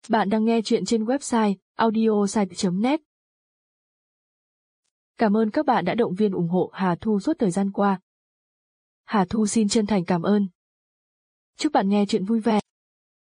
Bạn đang nghe chuyện trên website audiosite.net. Cảm ơn các bạn đã động viên ủng hộ Hà Thu suốt thời gian qua. Hà Thu xin chân thành cảm ơn. Chúc bạn nghe chuyện vui vẻ.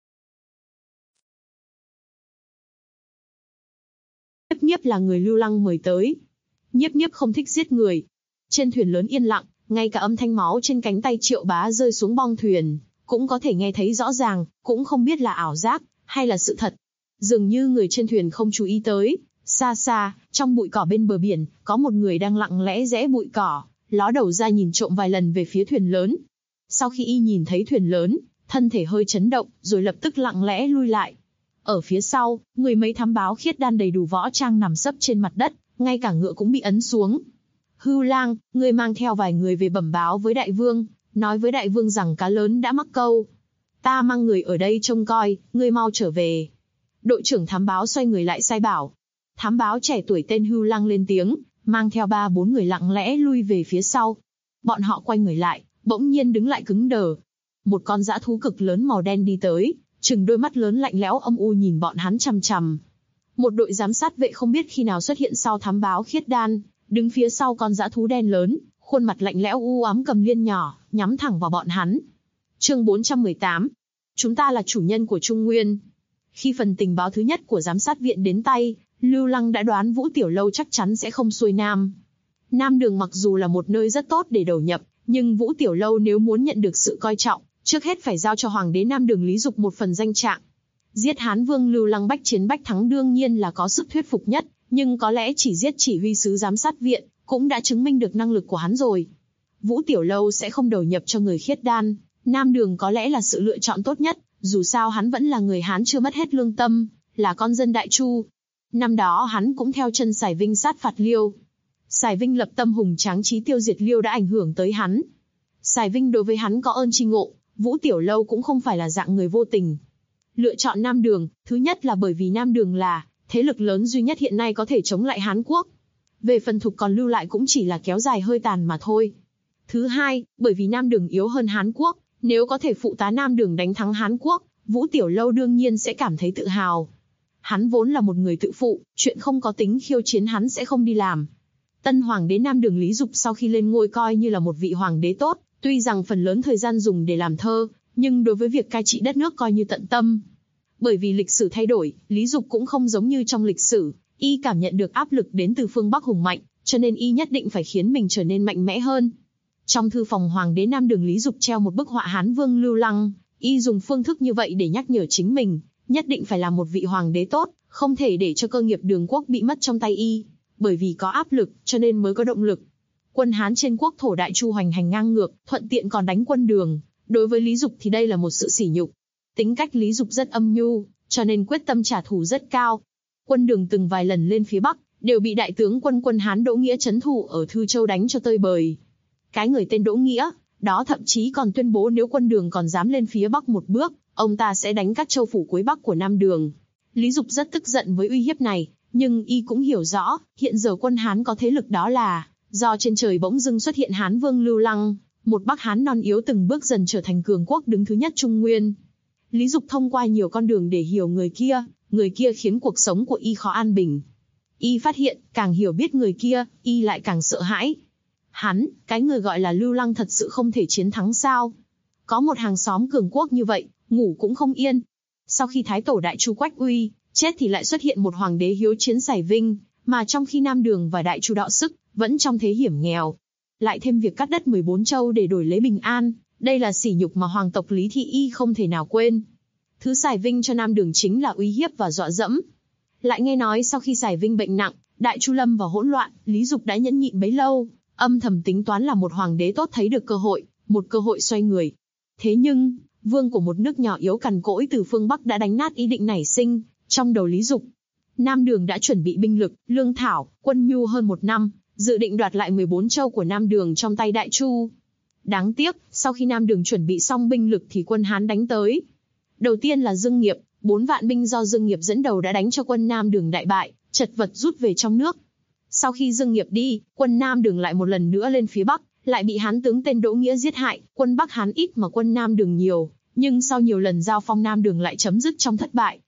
Nhiếp Nhiếp là người Lưu Lăng mời tới. Nhiếp Nhiếp không thích giết người. Trên thuyền lớn yên lặng, ngay cả âm thanh máu trên cánh tay Triệu Bá rơi xuống bong thuyền, cũng có thể nghe thấy rõ ràng, cũng không biết là ảo giác, hay là sự thật. Dường như người trên thuyền không chú ý tới, xa xa, trong bụi cỏ bên bờ biển, có một người đang lặng lẽ rẽ bụi cỏ, ló đầu ra nhìn trộm vài lần về phía thuyền lớn. Sau khi y nhìn thấy thuyền lớn, thân thể hơi chấn động, rồi lập tức lặng lẽ lui lại. Ở phía sau, người mấy thám báo khiết đan đầy đủ võ trang nằm sấp trên mặt đất, ngay cả ngựa cũng bị ấn xuống. Hưu Lang, ngươi mang theo vài người về bẩm báo với đại vương, nói với đại vương rằng cá lớn đã mắc câu. Ta mang người ở đây trông coi, ngươi mau trở về. Đội trưởng thám báo xoay người lại sai bảo. Thám báo trẻ tuổi tên Hưu Lang lên tiếng, mang theo 3-4 người lặng lẽ lui về phía sau. Bọn họ quay người lại, bỗng nhiên đứng lại cứng đờ. Một con dã thú cực lớn màu đen đi tới, trừng đôi mắt lớn lạnh lẽo âm u nhìn bọn hắn chằm chằm. Một đội giám sát vệ không biết khi nào xuất hiện sau thám báo khiết đan, đứng phía sau con dã thú đen lớn, khuôn mặt lạnh lẽo u ám cầm liên nhỏ, nhắm thẳng vào bọn hắn. Chương 418. Chúng ta là chủ nhân của Trung Nguyên. Khi phần tình báo thứ nhất của giám sát viện đến tay, Lưu Lăng đã đoán Vũ Tiểu Lâu chắc chắn sẽ không xuôi nam. Nam Đường mặc dù là một nơi rất tốt để đầu nhập, nhưng Vũ Tiểu Lâu nếu muốn nhận được sự coi trọng, trước hết phải giao cho Hoàng đế Nam Đường Lý Dục một phần danh trạng. Giết Hán Vương Lưu Lăng bách chiến bách thắng đương nhiên là có sức thuyết phục nhất, nhưng có lẽ chỉ giết chỉ huy sứ giám sát viện, cũng đã chứng minh được năng lực của hắn rồi. Vũ Tiểu Lâu sẽ không đầu nhập cho người khiết đan, Nam Đường có lẽ là sự lựa chọn tốt nhất, dù sao hắn vẫn là người Hán chưa mất hết lương tâm, là con dân Đại Chu. Năm đó hắn cũng theo chân Sài Vinh sát phạt Liêu. Sài Vinh lập tâm hùng tráng chí tiêu diệt Liêu đã ảnh hưởng tới hắn. Sài Vinh đối với hắn có ơn tri ngộ, Vũ Tiểu Lâu cũng không phải là dạng người vô tình. Lựa chọn Nam Đường, thứ nhất là bởi vì Nam Đường là thế lực lớn duy nhất hiện nay có thể chống lại Hán Quốc. Về phần Thục còn lưu lại cũng chỉ là kéo dài hơi tàn mà thôi. Thứ hai, bởi vì Nam Đường yếu hơn Hán Quốc, nếu có thể phụ tá Nam Đường đánh thắng Hán Quốc, Vũ Tiểu Lâu đương nhiên sẽ cảm thấy tự hào. Hắn vốn là một người tự phụ, chuyện không có tính khiêu chiến hắn sẽ không đi làm. Tân Hoàng đế Nam Đường Lý Dục sau khi lên ngôi coi như là một vị hoàng đế tốt, tuy rằng phần lớn thời gian dùng để làm thơ, nhưng đối với việc cai trị đất nước coi như tận tâm. Bởi vì lịch sử thay đổi, Lý Dục cũng không giống như trong lịch sử, y cảm nhận được áp lực đến từ phương Bắc hùng mạnh, cho nên y nhất định phải khiến mình trở nên mạnh mẽ hơn. Trong thư phòng Hoàng đế Nam Đường Lý Dục treo một bức họa Hán Vương Lưu Lăng, y dùng phương thức như vậy để nhắc nhở chính mình, nhất định phải là một vị hoàng đế tốt, không thể để cho cơ nghiệp Đường quốc bị mất trong tay y, bởi vì có áp lực, cho nên mới có động lực. Quân Hán trên quốc thổ Đại Chu hoành hành ngang ngược, thuận tiện còn đánh quân Đường, đối với Lý Dục thì đây là một sự sỉ nhục. Tính cách Lý Dục rất âm nhu, cho nên quyết tâm trả thù rất cao. Quân Đường từng vài lần lên phía Bắc, đều bị đại tướng quân Hán Đỗ Nghĩa trấn thủ ở Thư Châu đánh cho tơi bời. Cái người tên Đỗ Nghĩa, đó thậm chí còn tuyên bố nếu quân Đường còn dám lên phía Bắc một bước, ông ta sẽ đánh các châu phủ cuối Bắc của Nam Đường. Lý Dục rất tức giận với uy hiếp này, nhưng y cũng hiểu rõ, hiện giờ quân Hán có thế lực đó là do trên trời bỗng dưng xuất hiện Hán Vương Lưu Lăng, một Bắc Hán non yếu từng bước dần trở thành cường quốc đứng thứ nhất Trung Nguyên. Lý Dục thông qua nhiều con đường để hiểu người kia khiến cuộc sống của y khó an bình. Y phát hiện, càng hiểu biết người kia, y lại càng sợ hãi. Hắn, cái người gọi là Lưu Lăng thật sự không thể chiến thắng sao? Có một hàng xóm cường quốc như vậy, ngủ cũng không yên. Sau khi Thái Tổ Đại Chu Quách Uy chết thì lại xuất hiện một hoàng đế hiếu chiến Sài Vinh, mà trong khi Nam Đường và Đại Chu đọ sức, vẫn trong thế hiểm nghèo. Lại thêm việc cắt đất 14 châu để đổi lấy bình an, đây là sỉ nhục mà hoàng tộc Lý Thị Y không thể nào quên. Thứ Sài Vinh cho Nam Đường chính là uy hiếp và dọa dẫm. Lại nghe nói sau khi Sài Vinh bệnh nặng, Đại Chu lâm vào hỗn loạn, Lý Dục đã nhẫn nhịn bấy lâu, âm thầm tính toán là một hoàng đế tốt thấy được cơ hội, một cơ hội xoay người. Thế nhưng, vương của một nước nhỏ yếu cằn cỗi từ phương Bắc đã đánh nát ý định nảy sinh trong đầu Lý Dục. Nam Đường đã chuẩn bị binh lực, lương thảo, quân nhu hơn 1 năm, dự định đoạt lại 14 châu của Nam Đường trong tay Đại Chu. Đáng tiếc, sau khi Nam Đường chuẩn bị xong binh lực thì quân Hán đánh tới. Đầu tiên là Dương Nghiệp, 4 vạn binh do Dương Nghiệp dẫn đầu đã đánh cho quân Nam Đường đại bại, chật vật rút về trong nước. Sau khi Dương Nghiệp đi, quân Nam Đường lại một lần nữa lên phía Bắc, lại bị Hán tướng tên Đỗ Nghĩa giết hại, quân Bắc Hán ít mà quân Nam Đường nhiều, nhưng sau nhiều lần giao phong Nam Đường lại chấm dứt trong thất bại,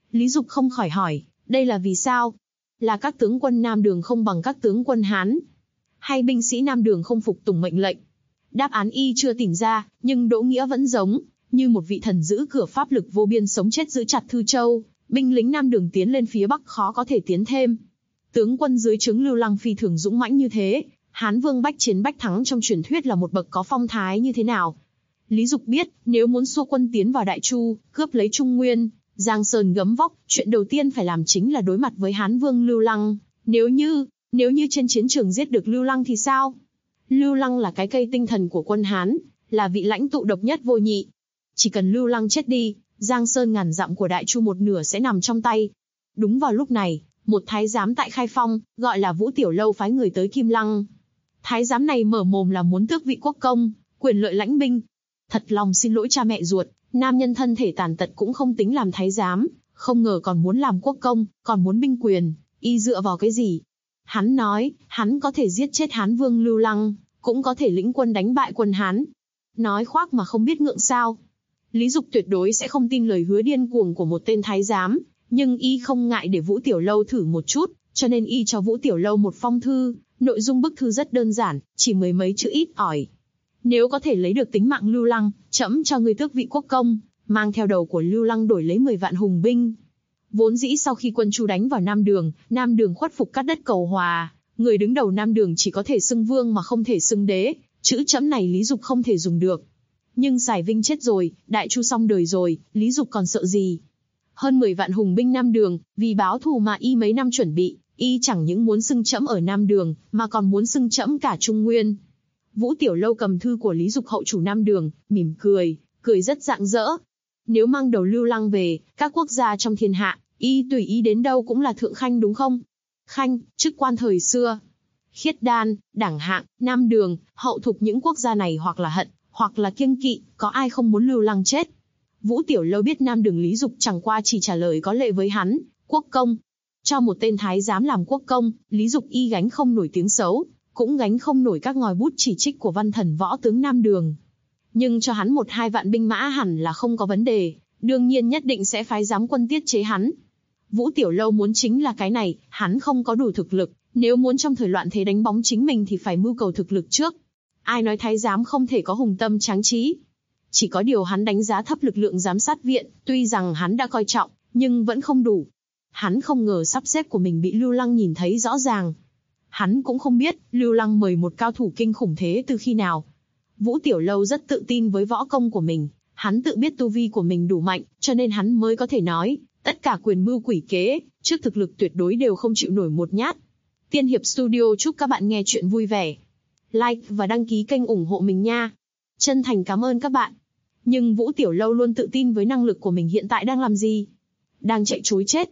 Lý Dục không khỏi hỏi, đây là vì sao? Là các tướng quân Nam Đường không bằng các tướng quân Hán? Hay binh sĩ Nam Đường không phục tùng mệnh lệnh? Đáp án y chưa tìm ra, nhưng Đỗ Nghĩa vẫn giống như một vị thần giữ cửa pháp lực vô biên sống chết giữ chặt Thư Châu, binh lính Nam Đường tiến lên phía Bắc khó có thể tiến thêm. Tướng quân dưới trướng Lưu Lăng phi thường dũng mãnh như thế, Hán Vương bách chiến bách thắng trong truyền thuyết là một bậc có phong thái như thế nào? Lý Dục biết, nếu muốn xua quân tiến vào Đại Chu, cướp lấy Trung Nguyên, Giang Sơn gấm vóc, chuyện đầu tiên phải làm chính là đối mặt với Hán Vương Lưu Lăng. Nếu như trên chiến trường giết được Lưu Lăng thì sao? Lưu Lăng là cái cây tinh thần của quân Hán, là vị lãnh tụ độc nhất vô nhị. Chỉ cần Lưu Lăng chết đi, Giang Sơn ngàn dặm của Đại Chu một nửa sẽ nằm trong tay. Đúng vào lúc này, một thái giám tại Khai Phong, gọi là Vũ Tiểu Lâu phái người tới Kim Lăng. Thái giám này mở mồm là muốn tước vị quốc công, quyền lợi lãnh binh. Thật lòng xin lỗi cha mẹ ruột, nam nhân thân thể tàn tật cũng không tính làm thái giám, không ngờ còn muốn làm quốc công, còn muốn binh quyền, y dựa vào cái gì? Hắn nói, hắn có thể giết chết Hán Vương Lưu Lăng, cũng có thể lĩnh quân đánh bại quân Hán. Nói khoác mà không biết ngượng sao. Lý Dục tuyệt đối sẽ không tin lời hứa điên cuồng của một tên thái giám, nhưng y không ngại để Vũ Tiểu Lâu thử một chút, cho nên y cho Vũ Tiểu Lâu một phong thư, nội dung bức thư rất đơn giản, chỉ mười mấy chữ ít ỏi. Nếu có thể lấy được tính mạng Lưu Lăng, trẫm cho ngươi tước vị quốc công, mang theo đầu của Lưu Lăng đổi lấy 10 vạn hùng binh. Vốn dĩ sau khi quân Chu đánh vào Nam Đường khuất phục cắt đất cầu hòa, người đứng đầu Nam Đường chỉ có thể xưng vương mà không thể xưng đế, chữ trẫm này Lý Dục không thể dùng được. Nhưng Sài Vinh chết rồi, Đại Chu xong đời rồi, Lý Dục còn sợ gì? Hơn 10 vạn hùng binh Nam Đường, vì báo thù mà y mấy năm chuẩn bị, y chẳng những muốn xưng trẫm ở Nam Đường, mà còn muốn xưng trẫm cả Trung Nguyên. Vũ Tiểu Lâu cầm thư của Lý Dục hậu chủ Nam Đường, mỉm cười rất rạng rỡ. Nếu mang đầu Lưu Lăng về, các quốc gia trong thiên hạ, y tùy ý đến đâu cũng là thượng khanh đúng không? Khanh, chức quan thời xưa. Khiết Đan, Đảng Hạng, Nam Đường, hậu thục những quốc gia này hoặc là hận, hoặc là kiêng kỵ, có ai không muốn Lưu Lăng chết? Vũ Tiểu Lâu biết Nam Đường Lý Dục chẳng qua chỉ trả lời có lệ với hắn, quốc công. Cho một tên thái giám làm quốc công, Lý Dục y gánh không nổi tiếng xấu, cũng gánh không nổi các ngòi bút chỉ trích của văn thần võ tướng Nam Đường. Nhưng cho hắn 1-2 vạn binh mã hẳn là không có vấn đề, đương nhiên nhất định sẽ phái giám quân tiết chế hắn. Vũ Tiểu Lâu muốn chính là cái này, hắn không có đủ thực lực, nếu muốn trong thời loạn thế đánh bóng chính mình thì phải mưu cầu thực lực trước. Ai nói thái giám không thể có hùng tâm tráng trí? Chỉ có điều hắn đánh giá thấp lực lượng giám sát viện, tuy rằng hắn đã coi trọng, nhưng vẫn không đủ. Hắn không ngờ sắp xếp của mình bị Lưu Lăng nhìn thấy rõ ràng. Hắn cũng không biết, Lưu Lăng mời một cao thủ kinh khủng thế từ khi nào. Vũ Tiểu Lâu rất tự tin với võ công của mình, hắn tự biết tu vi của mình đủ mạnh, cho nên hắn mới có thể nói, tất cả quyền mưu quỷ kế, trước thực lực tuyệt đối đều không chịu nổi một nhát. Tiên Hiệp Studio chúc các bạn nghe chuyện vui vẻ. Like và đăng ký kênh ủng hộ mình nha. Chân thành cảm ơn các bạn. Nhưng Vũ Tiểu Lâu luôn tự tin với năng lực của mình hiện tại đang làm gì? Đang chạy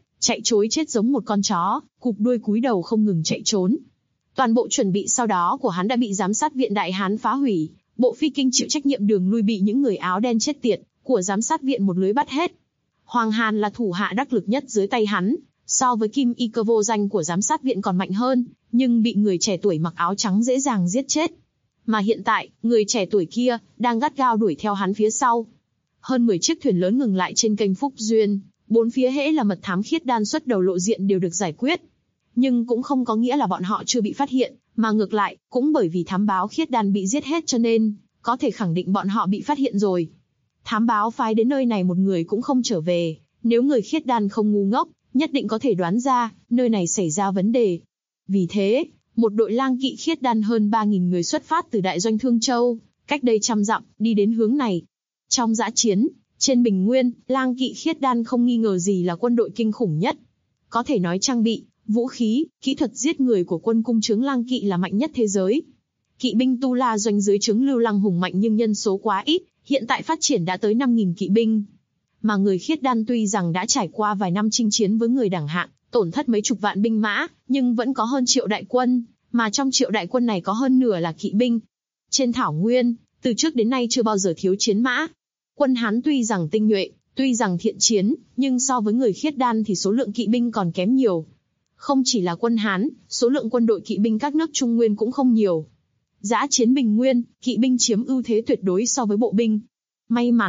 chối chết giống một con chó, cụp đuôi cúi đầu không ngừng chạy trốn. Toàn bộ chuẩn bị sau đó của hắn đã bị giám sát viện Đại Hán phá hủy, bộ phi kinh chịu trách nhiệm đường lui bị những người áo đen chết tiệt của giám sát viện một lưới bắt hết. Hoàng Hàn là thủ hạ đắc lực nhất dưới tay hắn, so với Kim Y Cơ vô danh của giám sát viện còn mạnh hơn, nhưng bị người trẻ tuổi mặc áo trắng dễ dàng giết chết. Mà hiện tại, người trẻ tuổi kia đang gắt gao đuổi theo hắn phía sau. Hơn 10 chiếc thuyền lớn ngừng lại trên kênh Phúc Duyên, bốn phía hễ là mật thám Khiết Đan xuất đầu lộ diện đều được giải quyết. Nhưng cũng không có nghĩa là bọn họ chưa bị phát hiện, mà ngược lại, cũng bởi vì thám báo Khiết Đan bị giết hết cho nên, có thể khẳng định bọn họ bị phát hiện rồi. Thám báo phái đến nơi này một người cũng không trở về, nếu người Khiết Đan không ngu ngốc, nhất định có thể đoán ra, nơi này xảy ra vấn đề. Vì thế, một đội lang kỵ Khiết Đan hơn 3.000 người xuất phát từ đại doanh Thương Châu, cách đây 100 dặm, đi đến hướng này. Trong dã chiến, trên bình nguyên, lang kỵ Khiết Đan không nghi ngờ gì là quân đội kinh khủng nhất. Có thể nói trang bị, vũ khí, kỹ thuật giết người của quân cung trướng lang kỵ là mạnh nhất thế giới. Kỵ binh Tu La doanh dưới trướng Lưu Lăng hùng mạnh nhưng nhân số quá ít, hiện tại phát triển đã tới 5.000 kỵ binh. Mà người Khiết Đan tuy rằng đã trải qua vài năm chinh chiến với người Đảng Hạng, tổn thất mấy chục vạn binh mã, nhưng vẫn có hơn 1.000.000 đại quân, mà trong 1.000.000 đại quân này có hơn nửa là kỵ binh. Trên thảo nguyên, từ trước đến nay chưa bao giờ thiếu chiến mã. Quân Hán tuy rằng tinh nhuệ, tuy rằng thiện chiến, nhưng so với người Khiết Đan thì số lượng kỵ binh còn kém nhiều. Không chỉ là quân Hán, số lượng quân đội kỵ binh các nước Trung Nguyên cũng không nhiều. Dã chiến bình nguyên, kỵ binh chiếm ưu thế tuyệt đối so với bộ binh. May mắn,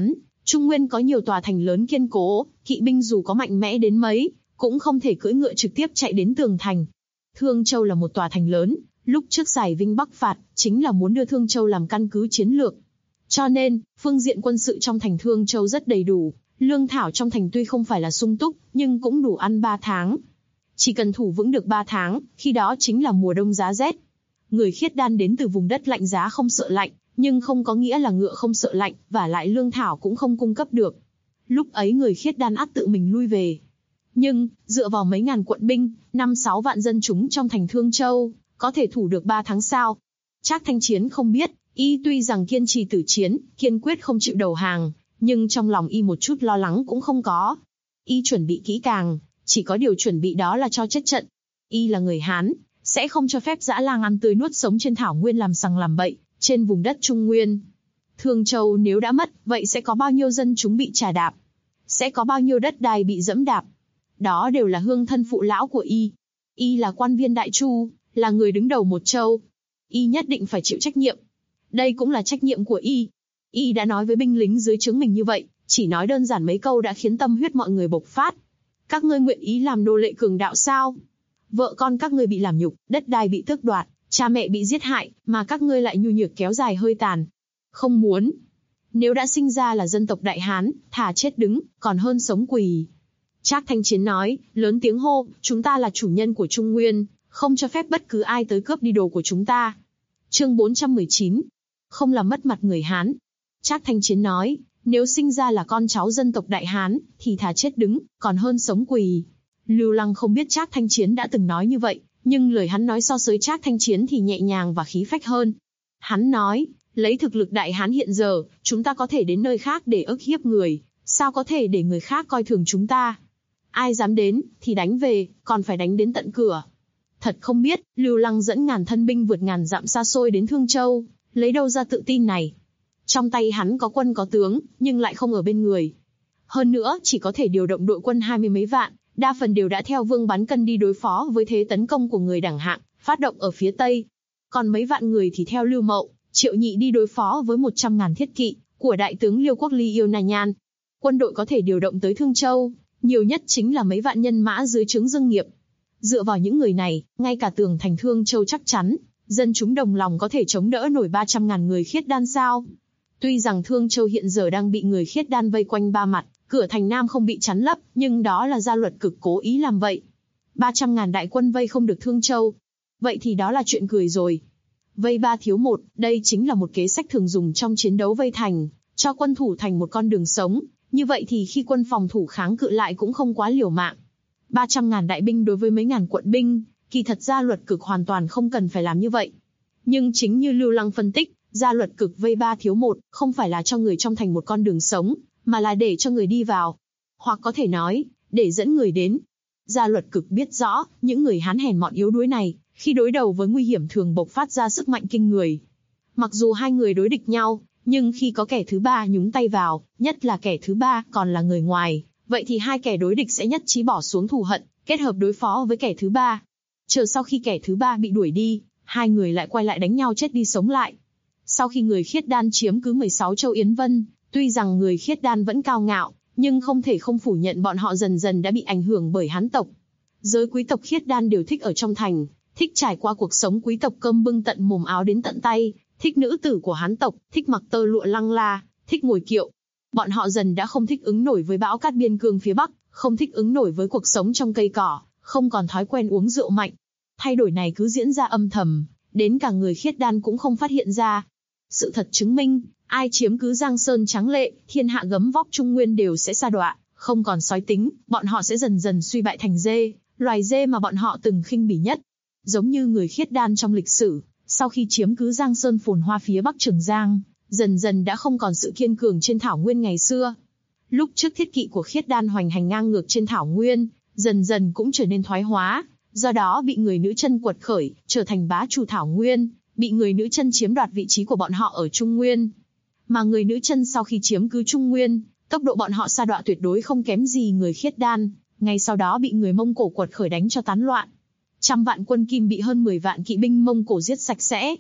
Trung Nguyên có nhiều tòa thành lớn kiên cố, kỵ binh dù có mạnh mẽ đến mấy, cũng không thể cưỡi ngựa trực tiếp chạy đến tường thành. Thương Châu là một tòa thành lớn, lúc trước giải Vinh Bắc phạt, chính là muốn đưa Thương Châu làm căn cứ chiến lược. Cho nên, phương diện quân sự trong thành Thương Châu rất đầy đủ, lương thảo trong thành tuy không phải là sung túc, nhưng cũng đủ ăn 3 tháng. Chỉ cần thủ vững được 3 tháng, khi đó chính là mùa đông giá rét. Người khiết đan đến từ vùng đất lạnh giá không sợ lạnh, nhưng không có nghĩa là ngựa không sợ lạnh, và lại lương thảo cũng không cung cấp được. Lúc ấy người khiết đan ắt tự mình lui về. Nhưng, dựa vào mấy ngàn quận binh, 5-6 vạn dân chúng trong thành Thương Châu, có thể thủ được 3 tháng sao? Trác Thanh Chiến không biết, y tuy rằng kiên trì tử chiến, kiên quyết không chịu đầu hàng, nhưng trong lòng y một chút lo lắng cũng không có. Y chuẩn bị kỹ càng, chỉ có điều chuẩn bị đó là cho chết trận. Y là người Hán, sẽ không cho phép dã lang ăn tươi nuốt sống trên thảo nguyên làm sằng làm bậy, trên vùng đất Trung Nguyên. Thương Châu nếu đã mất, vậy sẽ có bao nhiêu dân chúng bị trà đạp? Sẽ có bao nhiêu đất đai bị dẫm đạp? Đó đều là hương thân phụ lão của y. Y là quan viên đại chu, là người đứng đầu một châu. Y nhất định phải chịu trách nhiệm. Đây cũng là trách nhiệm của y. Y đã nói với binh lính dưới trướng mình như vậy, chỉ nói đơn giản mấy câu đã khiến tâm huyết mọi người bộc phát. Các ngươi nguyện ý làm nô lệ cường đạo sao? Vợ con các ngươi bị làm nhục, đất đai bị tước đoạt, cha mẹ bị giết hại, mà các ngươi lại nhu nhược kéo dài hơi tàn. Không muốn. Nếu đã sinh ra là dân tộc Đại Hán, thà chết đứng, còn hơn sống quỳ. Trác Thanh Chiến nói, lớn tiếng hô, chúng ta là chủ nhân của Trung Nguyên, không cho phép bất cứ ai tới cướp đi đồ của chúng ta. Chương 419. Không làm mất mặt người Hán. Trác Thanh Chiến nói, nếu sinh ra là con cháu dân tộc Đại Hán, thì thà chết đứng, còn hơn sống quỳ. Lưu Lăng không biết Trác Thanh Chiến đã từng nói như vậy, nhưng lời hắn nói so sánh Trác Thanh Chiến thì nhẹ nhàng và khí phách hơn. Hắn nói, lấy thực lực Đại Hán hiện giờ, chúng ta có thể đến nơi khác để ức hiếp người, sao có thể để người khác coi thường chúng ta? Ai dám đến, thì đánh về, còn phải đánh đến tận cửa. Thật không biết, Lưu Lăng dẫn ngàn thân binh vượt ngàn dặm xa xôi đến Thương Châu, lấy đâu ra tự tin này? Trong tay hắn có quân có tướng, nhưng lại không ở bên người. Hơn nữa, chỉ có thể điều động đội quân 20 mấy vạn, đa phần đều đã theo Vương Bán Cân đi đối phó với thế tấn công của người đẳng hạng, phát động ở phía Tây. Còn mấy vạn người thì theo Lưu Mậu, Triệu Nhị đi đối phó với 100.000 thiết kỵ, của đại tướng Liêu Quốc Ly Yêu Na Nhan. Quân đội có thể điều động tới Thương Châu, nhiều nhất chính là mấy vạn nhân mã dưới trướng Dương Nghiệp. Dựa vào những người này, ngay cả tường thành Thương Châu chắc chắn, dân chúng đồng lòng có thể chống đỡ nổi 300.000 người khiết đan sao? Tuy rằng Thương Châu hiện giờ đang bị người khiết đan vây quanh ba mặt, cửa thành Nam không bị chắn lấp, nhưng đó là gia luật cực cố ý làm vậy. 300.000 đại quân vây không được Thương Châu. Vậy thì đó là chuyện cười rồi. Vây 3 thiếu 1, đây chính là một kế sách thường dùng trong chiến đấu vây thành, cho quân thủ thành một con đường sống. Như vậy thì khi quân phòng thủ kháng cự lại cũng không quá liều mạng. 300.000 đại binh đối với mấy ngàn quận binh, kỳ thật gia luật cực hoàn toàn không cần phải làm như vậy. Nhưng chính như Lưu Lăng phân tích, gia luật cực vây 3 thiếu 1, không phải là cho người trong thành một con đường sống, mà là để cho người đi vào. Hoặc có thể nói, để dẫn người đến. Gia luật cực biết rõ, những người Hán hèn mọn yếu đuối này, khi đối đầu với nguy hiểm thường bộc phát ra sức mạnh kinh người. Mặc dù hai người đối địch nhau, nhưng khi có kẻ thứ ba nhúng tay vào, nhất là kẻ thứ ba còn là người ngoài, vậy thì hai kẻ đối địch sẽ nhất trí bỏ xuống thù hận, kết hợp đối phó với kẻ thứ ba. Chờ sau khi kẻ thứ ba bị đuổi đi, hai người lại quay lại đánh nhau chết đi sống lại. Sau khi người khiết đan chiếm cứ 16 châu Yến Vân, tuy rằng người khiết đan vẫn cao ngạo, nhưng không thể không phủ nhận bọn họ dần dần đã bị ảnh hưởng bởi Hán tộc. Giới quý tộc khiết đan đều thích ở trong thành, thích trải qua cuộc sống quý tộc cơm bưng tận mồm áo đến tận tay, thích nữ tử của Hán tộc, thích mặc tơ lụa lăng la, thích ngồi kiệu. Bọn họ dần đã không thích ứng nổi với bão cát biên cương phía Bắc, không thích ứng nổi với cuộc sống trong cây cỏ, không còn thói quen uống rượu mạnh. Thay đổi này cứ diễn ra âm thầm, đến cả người khiết đan cũng không phát hiện ra. Sự thật chứng minh, ai chiếm cứ Giang Sơn tráng lệ, thiên hạ gấm vóc Trung Nguyên đều sẽ sa đọa, không còn sói tính, bọn họ sẽ dần dần suy bại thành dê, loài dê mà bọn họ từng khinh bỉ nhất. Giống như người khiết đan trong lịch sử, sau khi chiếm cứ Giang Sơn phồn hoa phía Bắc Trường Giang, dần dần đã không còn sự kiên cường trên thảo nguyên ngày xưa. Lúc trước thiết kỵ của khiết đan hoành hành ngang ngược trên thảo nguyên, dần dần cũng trở nên thoái hóa, do đó bị người nữ chân quật khởi, trở thành bá chủ thảo nguyên, bị người nữ chân chiếm đoạt vị trí của bọn họ ở Trung Nguyên. Mà người nữ chân sau khi chiếm cứ Trung Nguyên, tốc độ bọn họ sa đọa tuyệt đối không kém gì người khiết đan, ngay sau đó bị người Mông Cổ quật khởi đánh cho tán loạn. 100 vạn quân Kim bị hơn 10 vạn kỵ binh Mông Cổ giết sạch sẽ.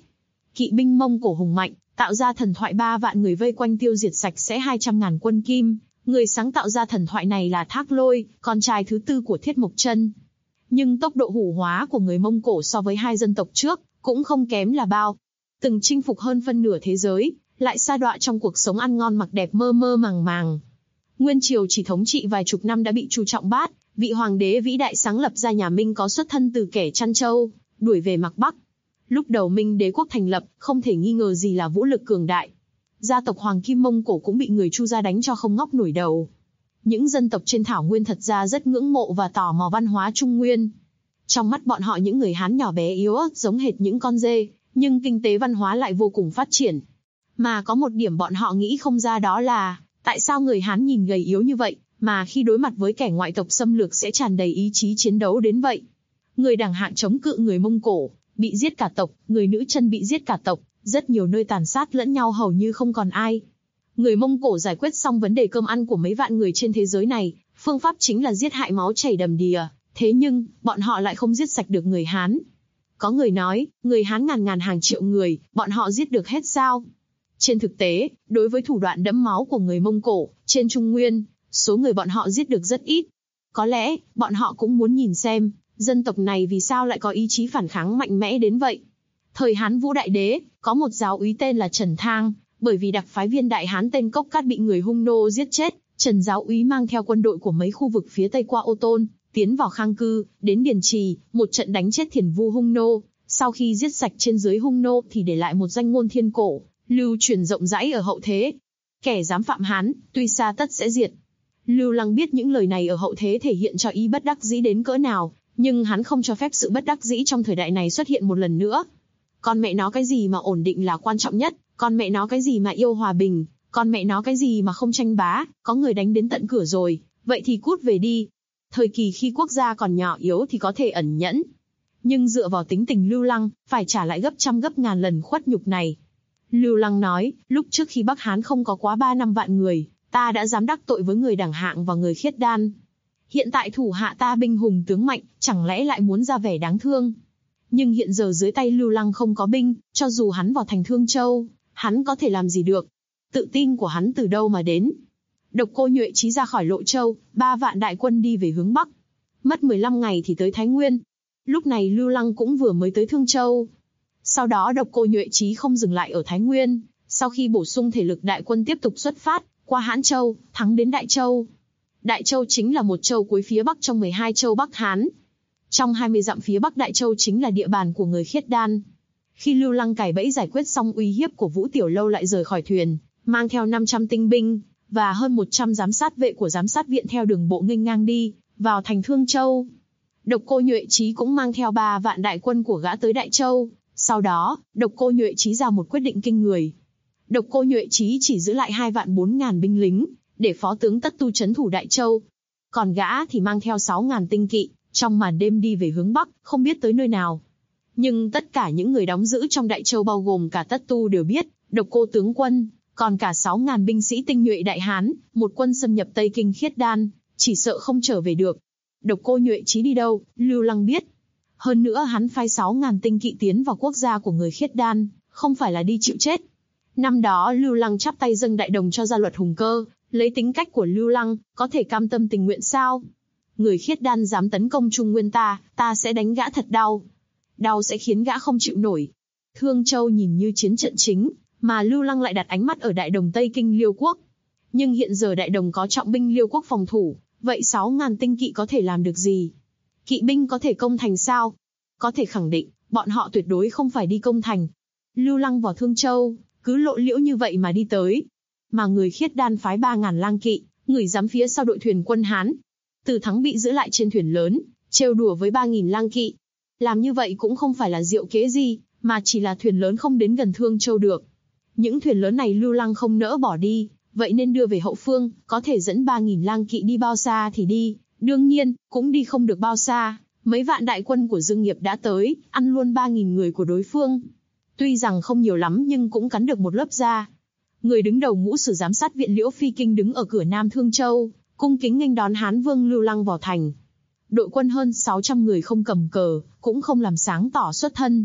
Kỵ binh Mông Cổ hùng mạnh, tạo ra thần thoại 3 vạn người vây quanh tiêu diệt sạch sẽ 200.000 quân Kim. Người sáng tạo ra thần thoại này là Thác Lôi, con trai thứ 4 của Thiết Mộc Chân. Nhưng tốc độ hủ hóa của người Mông Cổ so với hai dân tộc trước cũng không kém là bao. Từng chinh phục hơn phân nửa thế giới, lại sa đọa trong cuộc sống ăn ngon mặc đẹp mơ mơ màng màng. Nguyên triều chỉ thống trị vài chục năm đã bị Chu Trọng Bát, vị hoàng đế vĩ đại sáng lập ra nhà Minh có xuất thân từ kẻ chăn trâu, đuổi về Mạc Bắc. Lúc đầu Minh đế quốc thành lập, không thể nghi ngờ gì là vũ lực cường đại. Gia tộc Hoàng Kim Mông Cổ cũng bị người Chu gia đánh cho không ngóc nổi đầu. Những dân tộc trên thảo nguyên thật ra rất ngưỡng mộ và tò mò văn hóa Trung Nguyên. Trong mắt bọn họ những người Hán nhỏ bé yếu ớt giống hệt những con dê, nhưng kinh tế văn hóa lại vô cùng phát triển. Mà có một điểm bọn họ nghĩ không ra đó là, tại sao người Hán nhìn gầy yếu như vậy, mà khi đối mặt với kẻ ngoại tộc xâm lược sẽ tràn đầy ý chí chiến đấu đến vậy. Người đẳng hạng chống cự người Mông Cổ, bị giết cả tộc, người nữ chân bị giết cả tộc, rất nhiều nơi tàn sát lẫn nhau hầu như không còn ai. Người Mông Cổ giải quyết xong vấn đề cơm ăn của mấy vạn người trên thế giới này, phương pháp chính là giết hại máu chảy đầm đìa, thế nhưng, bọn họ lại không giết sạch được người Hán. Có người nói, người Hán ngàn hàng triệu người, bọn họ giết được hết sao? Trên thực tế, đối với thủ đoạn đẫm máu của người Mông Cổ, trên Trung Nguyên, số người bọn họ giết được rất ít. Có lẽ, bọn họ cũng muốn nhìn xem, dân tộc này vì sao lại có ý chí phản kháng mạnh mẽ đến vậy. Thời Hán Vũ Đại Đế, có một giáo úy tên là Trần Thang, bởi vì đặc phái viên Đại Hán tên Cốc Cát bị người Hung nô giết chết, Trần giáo úy mang theo quân đội của mấy khu vực phía tây qua Ô Tôn, tiến vào Khang Cư, đến Điền Trì, một trận đánh chết Thiền Vu Hung nô. Sau khi giết sạch trên dưới Hung nô thì để lại một danh ngôn thiên cổ, lưu truyền rộng rãi ở hậu thế. Kẻ dám phạm Hán, tuy xa tất sẽ diệt. Lưu Lăng biết những lời này ở hậu thế thể hiện cho ý bất đắc dĩ đến cỡ nào, nhưng hắn không cho phép sự bất đắc dĩ trong thời đại này xuất hiện một lần nữa. Con mẹ nó cái gì mà ổn định là quan trọng nhất, con mẹ nó cái gì mà yêu hòa bình, con mẹ nó cái gì mà không tranh bá, có người đánh đến tận cửa rồi, vậy thì cút về đi. Thời kỳ khi quốc gia còn nhỏ yếu thì có thể ẩn nhẫn. Nhưng dựa vào tính tình Lưu Lăng, phải trả lại gấp trăm gấp ngàn lần khuất nhục này. Lưu Lăng nói, lúc trước khi Bắc Hán không có quá 3-5 vạn người, ta đã dám đắc tội với người đẳng hạng và người khiết đan. Hiện tại thủ hạ ta binh hùng tướng mạnh, chẳng lẽ lại muốn ra vẻ đáng thương. Nhưng hiện giờ dưới tay Lưu Lăng không có binh, cho dù hắn vào thành Thương Châu, hắn có thể làm gì được. Tự tin của hắn từ đâu mà đến. Độc Cô Nhuệ Chí ra khỏi Lộ Châu, 3 vạn đại quân đi về hướng Bắc. Mất 15 ngày thì tới Thái Nguyên. Lúc này Lưu Lăng cũng vừa mới tới Thương Châu. Sau đó Độc Cô Nhuệ Chí không dừng lại ở Thái Nguyên, sau khi bổ sung thể lực đại quân tiếp tục xuất phát, qua Hãn Châu, thắng đến Đại Châu. Đại Châu chính là một châu cuối phía Bắc trong 12 châu Bắc Hán. Trong 20 dặm phía Bắc Đại Châu chính là địa bàn của người khiết đan. Khi Lưu Lăng cài bẫy giải quyết xong uy hiếp của Vũ Tiểu Lâu lại rời khỏi thuyền, mang theo 500 tinh binh, và hơn 100 giám sát vệ của giám sát viện theo đường bộ nghênh ngang đi, vào thành Thương Châu. Độc Cô Nhuệ Chí cũng mang theo 3 vạn đại quân của gã tới Đại Châu. Sau đó, Độc Cô Nhuệ Chí ra một quyết định kinh người. Độc Cô Nhuệ Chí chỉ giữ lại 2.400.000 binh lính, để phó tướng Tất Tu trấn thủ Đại Châu. Còn gã thì mang theo 6.000 tinh kỵ, trong màn đêm đi về hướng Bắc, không biết tới nơi nào. Nhưng tất cả những người đóng giữ trong Đại Châu bao gồm cả Tất Tu đều biết, Độc Cô tướng quân, còn cả 6.000 binh sĩ tinh nhuệ Đại Hán, một quân xâm nhập Tây Kinh khiết đan, chỉ sợ không trở về được. Độc Cô Nhuệ Chí đi đâu, Lưu Lăng biết. Hơn nữa hắn phái 6.000 tinh kỵ tiến vào quốc gia của người khiết đan, không phải là đi chịu chết. Năm đó Lưu Lăng chắp tay dâng đại đồng cho Gia Luật Hùng Cơ, lấy tính cách của Lưu Lăng, có thể cam tâm tình nguyện sao? Người khiết đan dám tấn công Trung Nguyên ta sẽ đánh gã thật đau. Đau sẽ khiến gã không chịu nổi. Thương Châu nhìn như chiến trận chính, mà Lưu Lăng lại đặt ánh mắt ở Đại Đồng Tây Kinh Liêu Quốc. Nhưng hiện giờ Đại Đồng có trọng binh Liêu Quốc phòng thủ, vậy 6.000 tinh kỵ có thể làm được gì? Kỵ binh có thể công thành sao? Có thể khẳng định, bọn họ tuyệt đối không phải đi công thành. Lưu Lăng vào Thương Châu, cứ lộ liễu như vậy mà đi tới. Mà người khiết đan phái 3.000 lang kỵ, người dám phía sau đội thuyền quân Hán. Từ Thắng bị giữ lại trên thuyền lớn, trêu đùa với 3.000 lang kỵ. Làm như vậy cũng không phải là diệu kế gì, mà chỉ là thuyền lớn không đến gần Thương Châu được. Những thuyền lớn này Lưu Lăng không nỡ bỏ đi, vậy nên đưa về hậu phương, có thể dẫn 3.000 lang kỵ đi bao xa thì đi. Đương nhiên, cũng đi không được bao xa, mấy vạn đại quân của Dương Nghiệp đã tới, ăn luôn 3.000 người của đối phương. Tuy rằng không nhiều lắm nhưng cũng cắn được một lớp da. Người đứng đầu ngũ sử giám sát viện Liễu Phi Kinh đứng ở cửa Nam Thương Châu, cung kính nghênh đón Hán Vương Lưu Lăng vào thành. Đội quân hơn 600 người không cầm cờ, cũng không làm sáng tỏ xuất thân.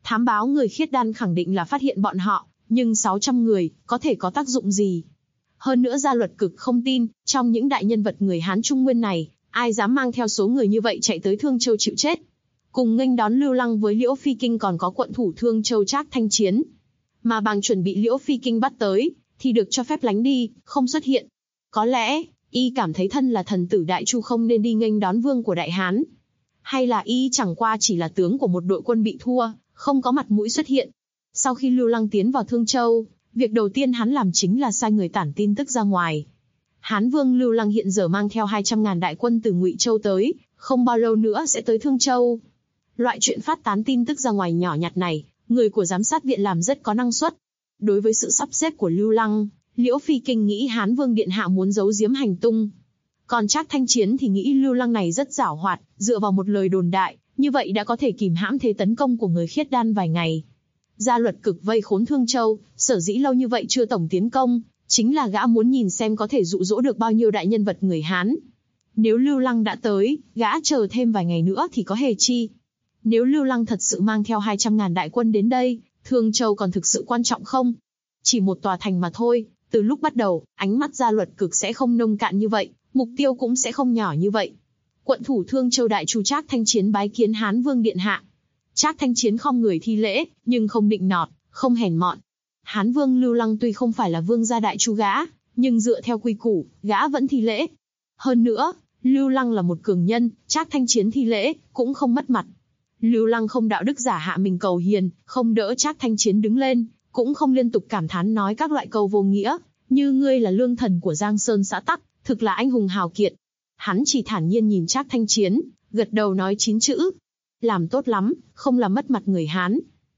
Thám báo người khiết đan khẳng định là phát hiện bọn họ, nhưng 600 người, có thể có tác dụng gì? Hơn nữa Gia Luật Cực không tin, trong những đại nhân vật người Hán Trung Nguyên này, ai dám mang theo số người như vậy chạy tới Thương Châu chịu chết. Cùng nghênh đón Lưu Lăng với Liễu Phi Kinh còn có quận thủ Thương Châu Trác Thanh Chiến. Mà Bàng chuẩn bị Liễu Phi Kinh bắt tới, thì được cho phép lánh đi, không xuất hiện. Có lẽ, y cảm thấy thân là thần tử Đại Chu không nên đi nghênh đón vương của Đại Hán. Hay là y chẳng qua chỉ là tướng của một đội quân bị thua, không có mặt mũi xuất hiện. Sau khi Lưu Lăng tiến vào Thương Châu, việc đầu tiên hắn làm chính là sai người tản tin tức ra ngoài. Hán vương Lưu Lăng hiện giờ mang theo 200.000 đại quân từ Ngụy Châu tới, không bao lâu nữa sẽ tới Thương Châu. Loại chuyện phát tán tin tức ra ngoài nhỏ nhặt này, người của giám sát viện làm rất có năng suất. Đối với sự sắp xếp của Lưu Lăng, Liễu Phi Kinh nghĩ Hán vương điện hạ muốn giấu giếm hành tung. Còn Trác Thanh Chiến thì nghĩ Lưu Lăng này rất giảo hoạt, dựa vào một lời đồn đại, như vậy đã có thể kìm hãm thế tấn công của người khiết đan vài ngày. Gia Luật Cực vây khốn Thương Châu, sở dĩ lâu như vậy chưa tổng tiến công, chính là gã muốn nhìn xem có thể dụ dỗ được bao nhiêu đại nhân vật người Hán. Nếu Lưu Lăng đã tới, gã chờ thêm vài ngày nữa thì có hề chi. Nếu Lưu Lăng thật sự mang theo 200.000 đại quân đến đây, Thương Châu còn thực sự quan trọng không? Chỉ một tòa thành mà thôi, từ lúc bắt đầu, ánh mắt Gia Luật Cực sẽ không nông cạn như vậy, mục tiêu cũng sẽ không nhỏ như vậy. Quận thủ Thương Châu Đại Chu Trác Thanh Chiến bái kiến Hán vương điện hạ. Trác Thanh Chiến khom người thi lễ, nhưng không nịnh nọt, không hèn mọn. Hán vương Lưu Lăng tuy không phải là vương gia Đại Chu gã, nhưng dựa theo quy củ, gã vẫn thi lễ. Hơn nữa, Lưu Lăng là một cường nhân, Trác Thanh Chiến thi lễ, cũng không mất mặt. Lưu Lăng không đạo đức giả hạ mình cầu hiền, không đỡ Trác Thanh Chiến đứng lên, cũng không liên tục cảm thán nói các loại câu vô nghĩa, như ngươi là lương thần của Giang Sơn xã Tắc, thực là anh hùng hào kiệt. Hắn chỉ thản nhiên nhìn Trác Thanh Chiến, gật đầu nói 9 chữ. Làm tốt lắm, không làm mất mặt người Hán.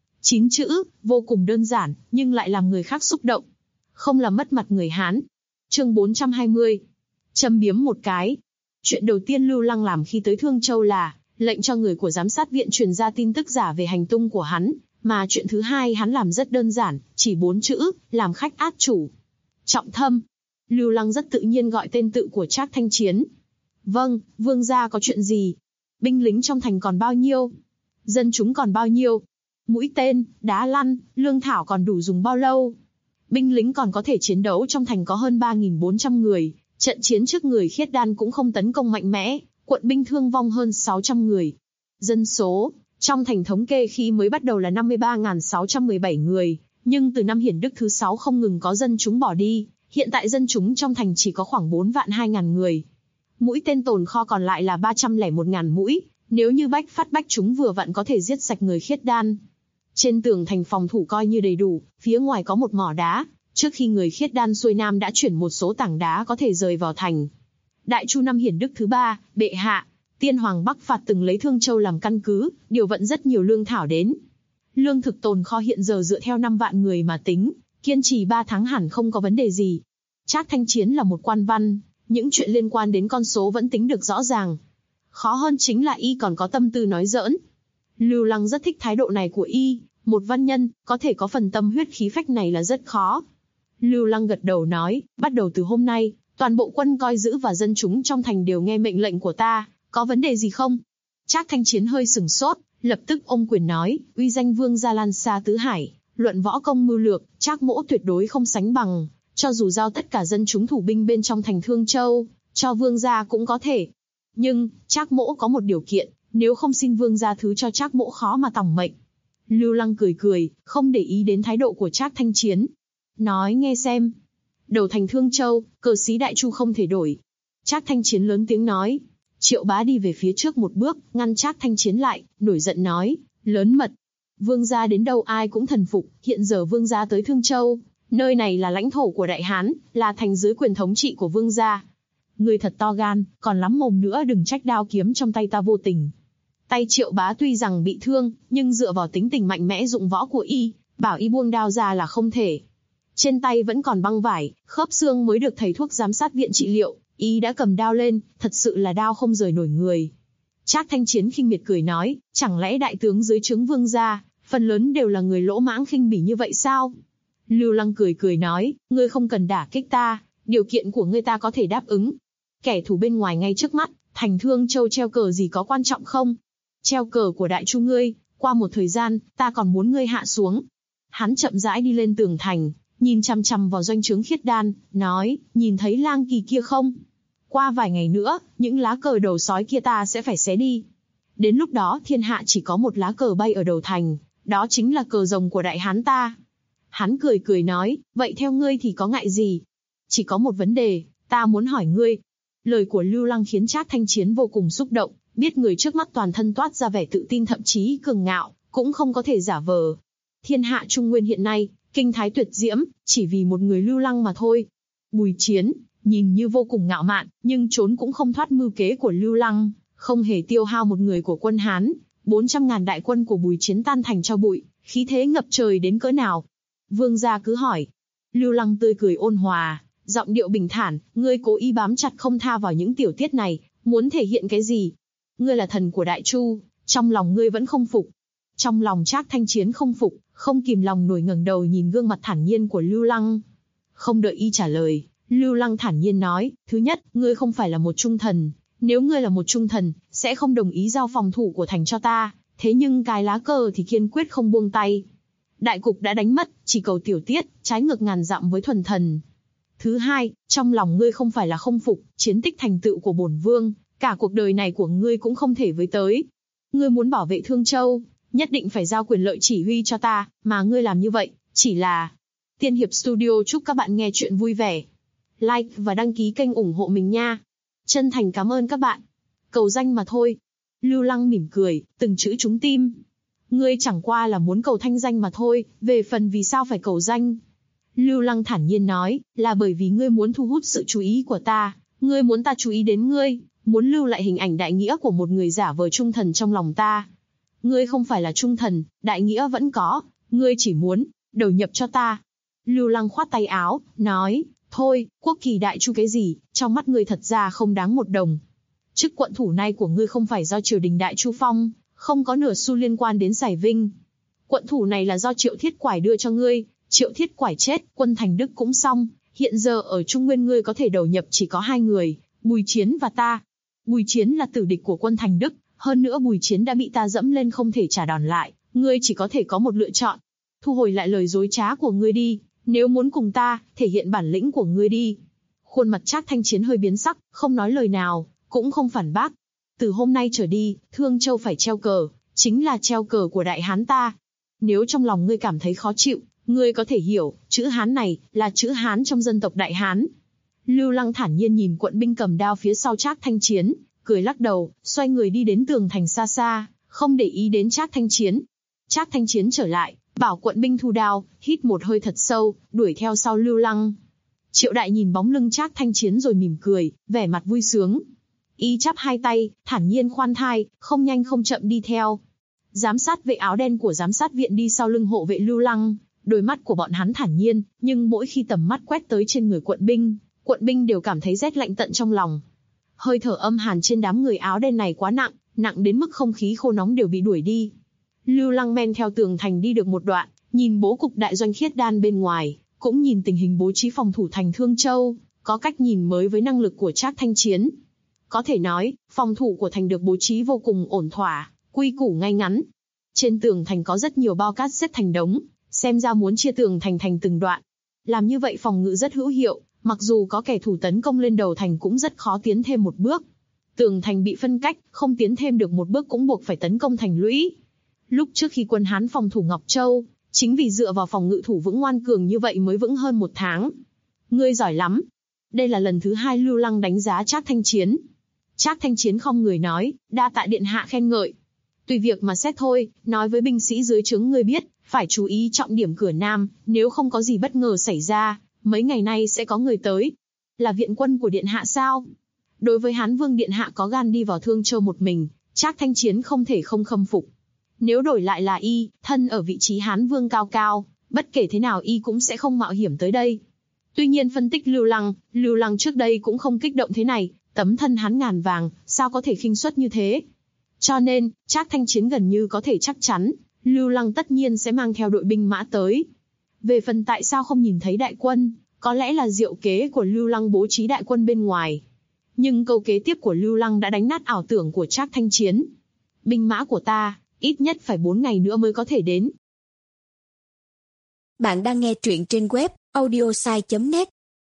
9 chữ, vô cùng đơn giản, nhưng lại làm người khác xúc động. Không làm mất mặt người Hán. Chương 420. Châm biếm một cái. Chuyện đầu tiên Lưu Lăng làm khi tới Thương Châu là lệnh cho người của giám sát viện truyền ra tin tức giả về hành tung của hắn, mà chuyện thứ hai hắn làm rất đơn giản, chỉ 4 chữ, làm khách át chủ. Trọng Thâm. Lưu Lăng rất tự nhiên gọi tên tự của Trác Thanh Chiến. Vâng, vương gia có chuyện gì? Binh lính trong thành còn bao nhiêu? Dân chúng còn bao nhiêu? Mũi tên, đá lăn, lương thảo còn đủ dùng bao lâu? Binh lính còn có thể chiến đấu trong thành có hơn 3.400 người, trận chiến trước người khiết đan cũng không tấn công mạnh mẽ, quận binh thương vong hơn 600 người. Dân số, trong thành thống kê khi mới bắt đầu là 53.617 người, nhưng từ năm Hiển Đức thứ 6 không ngừng có dân chúng bỏ đi, hiện tại dân chúng trong thành chỉ có khoảng 4.200.000 người. Mũi tên tồn kho còn lại là 301.000 mũi, nếu như bách phát bách chúng vừa vặn có thể giết sạch người khiết đan. Trên tường thành phòng thủ coi như đầy đủ, phía ngoài có một mỏ đá, trước khi người khiết đan xuôi nam đã chuyển một số tảng đá có thể rời vào thành. Đại Chu năm Hiển Đức thứ 3, bệ hạ, Tiên Hoàng Bắc phạt từng lấy Thương Châu làm căn cứ, điều vận rất nhiều lương thảo đến. Lương thực tồn kho hiện giờ dựa theo 5 vạn người mà tính, kiên trì 3 tháng hẳn không có vấn đề gì. Trác Thanh Chiến là một quan văn, những chuyện liên quan đến con số vẫn tính được rõ ràng. Khó hơn chính là y còn có tâm tư nói giỡn. Lưu Lăng rất thích thái độ này của y, một văn nhân, có thể có phần tâm huyết khí phách này là rất khó. Lưu Lăng gật đầu nói, bắt đầu từ hôm nay, toàn bộ quân coi giữ và dân chúng trong thành đều nghe mệnh lệnh của ta, có vấn đề gì không? Trác Thanh Chiến hơi sừng sốt, lập tức ôm quyền nói, uy danh vương gia lan xa tứ hải, luận võ công mưu lược, Trác mỗ tuyệt đối không sánh bằng, cho dù giao tất cả dân chúng thủ binh bên trong thành Thương Châu, cho vương gia cũng có thể. Nhưng, Trác mỗ có một điều kiện, nếu không xin vương gia thứ cho Trác mỗ khó mà tòng mệnh. Lưu Lăng cười cười, không để ý đến thái độ của Trác Thanh Chiến. Nói nghe xem. Đầu thành Thương Châu, cờ xí Đại Chu không thể đổi. Trác Thanh Chiến lớn tiếng nói. Triệu Bá đi về phía trước một bước, ngăn Trác Thanh Chiến lại, nổi giận nói, lớn mật. Vương gia đến đâu ai cũng thần phục, hiện giờ vương gia tới Thương Châu, nơi này là lãnh thổ của Đại Hán, là thành dưới quyền thống trị của vương gia. Ngươi thật to gan, còn lắm mồm nữa đừng trách đao kiếm trong tay ta vô tình. Tay Triệu Bá tuy rằng bị thương, nhưng dựa vào tính tình mạnh mẽ dụng võ của y, bảo y buông đao ra là không thể. Trên tay vẫn còn băng vải, khớp xương mới được thầy thuốc giám sát viện trị liệu, y đã cầm đao lên, thật sự là đao không rời nổi người. Trác Thanh Chiến khinh miệt cười nói, chẳng lẽ đại tướng dưới trướng vương gia, phần lớn đều là người lỗ mãng khinh bỉ như vậy sao? Lưu Lăng cười cười nói, ngươi không cần đả kích ta, điều kiện của ngươi ta có thể đáp ứng. Kẻ thù bên ngoài ngay trước mắt, thành Thương Châu treo cờ gì có quan trọng không? Treo cờ của Đại Chu ngươi, Qua một thời gian, ta còn muốn ngươi hạ xuống. Hắn chậm rãi đi lên tường thành, nhìn chằm chằm vào doanh trướng Khiết Đan, nói, nhìn thấy lang kỳ kia không? Qua vài ngày nữa, những lá cờ đầu sói kia ta sẽ phải xé đi. Đến lúc đó thiên hạ chỉ có một lá cờ bay ở đầu thành, đó chính là cờ rồng của đại hán ta. Hắn cười cười nói, vậy theo ngươi thì có ngại gì? Chỉ có một vấn đề, ta muốn hỏi ngươi. Lời của Lưu Lăng khiến Trác Thanh Chiến vô cùng xúc động, biết người trước mắt toàn thân toát ra vẻ tự tin thậm chí cường ngạo, cũng không có thể giả vờ. Thiên hạ Trung Nguyên hiện nay, kinh thái tuyệt diễm, chỉ vì một người Lưu Lăng mà thôi. Bùi Chiến, nhìn như vô cùng ngạo mạn, nhưng trốn cũng không thoát mưu kế của Lưu Lăng, không hề tiêu hao một người của quân Hán, 400.000 đại quân của Bùi Chiến tan thành tro bụi, khí thế ngập trời đến cỡ nào. Vương gia cứ hỏi. Lưu Lăng tươi cười ôn hòa, giọng điệu bình thản, ngươi cố ý bám chặt không tha vào những tiểu tiết này, muốn thể hiện cái gì? Ngươi là thần của Đại Chu, trong lòng ngươi vẫn không phục. Trong lòng Trác Thanh Chiến không phục, không kìm lòng nổi ngẩng đầu nhìn gương mặt thản nhiên của Lưu Lăng. Không đợi y trả lời, Lưu Lăng thản nhiên nói, thứ nhất, ngươi không phải là một trung thần, nếu ngươi là một trung thần, sẽ không đồng ý giao phòng thủ của thành cho ta, thế nhưng cái lá cờ thì kiên quyết không buông tay. Đại cục đã đánh mất, chỉ cầu tiểu tiết, trái ngược ngàn dặm với thuần thần. Thứ hai, trong lòng ngươi không phải là không phục, chiến tích thành tựu của bổn vương, cả cuộc đời này của ngươi cũng không thể với tới. Ngươi muốn bảo vệ Thương Châu, nhất định phải giao quyền lợi chỉ huy cho ta, mà ngươi làm như vậy, chỉ là... Tiên Hiệp Studio chúc các bạn nghe chuyện vui vẻ. Like và đăng ký kênh ủng hộ mình nha. Chân thành cảm ơn các bạn. Cầu danh mà thôi. Lưu Lăng mỉm cười, từng chữ trúng tim. Ngươi chẳng qua là muốn cầu thanh danh mà thôi, về phần vì sao phải cầu danh. Lưu Lăng thản nhiên nói, là bởi vì ngươi muốn thu hút sự chú ý của ta, ngươi muốn ta chú ý đến ngươi, muốn lưu lại hình ảnh đại nghĩa của một người giả vờ trung thần trong lòng ta. Ngươi không phải là trung thần, đại nghĩa vẫn có, ngươi chỉ muốn đầu nhập cho ta. Lưu Lăng khoát tay áo, nói, thôi, quốc kỳ Đại Chu cái gì, trong mắt ngươi thật ra không đáng một đồng. Chức quận thủ này của ngươi không phải do triều đình Đại Chu phong, không có nửa xu liên quan đến Sài Vinh. Quận thủ này là do Triệu Thiết Quải đưa cho ngươi, Triệu Thiết Quải chết, quân Thành Đức cũng xong, hiện giờ ở Trung Nguyên ngươi có thể đầu nhập chỉ có hai người, Bùi Chiến và ta. Bùi Chiến là tử địch của quân Thành Đức, hơn nữa Bùi Chiến đã bị ta dẫm lên không thể trả đòn lại, ngươi chỉ có thể có một lựa chọn. Thu hồi lại lời dối trá của ngươi đi, nếu muốn cùng ta, thể hiện bản lĩnh của ngươi đi. Khuôn mặt Trác Thanh Chiến hơi biến sắc, không nói lời nào, cũng không phản bác. Từ hôm nay trở đi, Thương Châu phải treo cờ, chính là treo cờ của Đại Hán ta. Nếu trong lòng ngươi cảm thấy khó chịu, ngươi có thể hiểu, chữ Hán này là chữ Hán trong dân tộc Đại Hán. Lưu Lăng thản nhiên nhìn quận binh cầm đao phía sau Trác Thanh Chiến, cười lắc đầu, xoay người đi đến tường thành xa xa, không để ý đến Trác Thanh Chiến. Trác Thanh Chiến trở lại, bảo quận binh thu đao, hít một hơi thật sâu, đuổi theo sau Lưu Lăng. Triệu Đại nhìn bóng lưng Trác Thanh Chiến rồi mỉm cười, vẻ mặt vui sướng. Y chắp hai tay, thản nhiên khoan thai, không nhanh không chậm đi theo. Giám sát vệ áo đen của giám sát viện đi sau lưng hộ vệ Lưu Lăng, đôi mắt của bọn hắn thản nhiên, nhưng mỗi khi tầm mắt quét tới trên người quận binh đều cảm thấy rét lạnh tận trong lòng. Hơi thở âm hàn trên đám người áo đen này quá nặng, nặng đến mức không khí khô nóng đều bị đuổi đi. Lưu Lăng men theo tường thành đi được một đoạn, nhìn bố cục đại doanh Khiết Đan bên ngoài, cũng nhìn tình hình bố trí phòng thủ thành Thương Châu, có cách nhìn mới với năng lực của Trác Thanh Chiến. Có thể nói, phòng thủ của thành được bố trí vô cùng ổn thỏa, quy củ ngay ngắn. Trên tường thành có rất nhiều bao cát xếp thành đống, xem ra muốn chia tường thành thành từng đoạn. Làm như vậy phòng ngự rất hữu hiệu, mặc dù có kẻ thù tấn công lên đầu thành cũng rất khó tiến thêm một bước. Tường thành bị phân cách, không tiến thêm được một bước cũng buộc phải tấn công thành lũy. Lúc trước khi quân Hán phòng thủ Ngọc Châu, chính vì dựa vào phòng ngự thủ vững ngoan cường như vậy mới vững hơn một tháng. Ngươi giỏi lắm. Đây là lần thứ hai Lưu Lăng đánh giá Trác Thanh Chiến. Trác Thanh Chiến không người nói, đa tạ điện hạ khen ngợi. Tùy việc mà xét thôi, nói với binh sĩ dưới trướng ngươi biết, phải chú ý trọng điểm cửa Nam, nếu không có gì bất ngờ xảy ra, mấy ngày nay sẽ có người tới. Là viện quân của điện hạ sao? Đối với Hán Vương điện hạ có gan đi vào Thương Châu một mình, Trác Thanh Chiến không thể không khâm phục. Nếu đổi lại là y, thân ở vị trí Hán Vương cao cao, bất kể thế nào y cũng sẽ không mạo hiểm tới đây. Tuy nhiên phân tích Lưu Lăng trước đây cũng không kích động thế này, tấm thân hắn ngàn vàng, sao có thể khinh suất như thế? Cho nên, Trác Thanh Chiến gần như có thể chắc chắn, Lưu Lăng tất nhiên sẽ mang theo đội binh mã tới. Về phần tại sao không nhìn thấy đại quân, có lẽ là diệu kế của Lưu Lăng bố trí đại quân bên ngoài. Nhưng câu kế tiếp của Lưu Lăng đã đánh nát ảo tưởng của Trác Thanh Chiến. Binh mã của ta, ít nhất phải 4 ngày nữa mới có thể đến. Bạn đang nghe truyện trên web audiosai.net.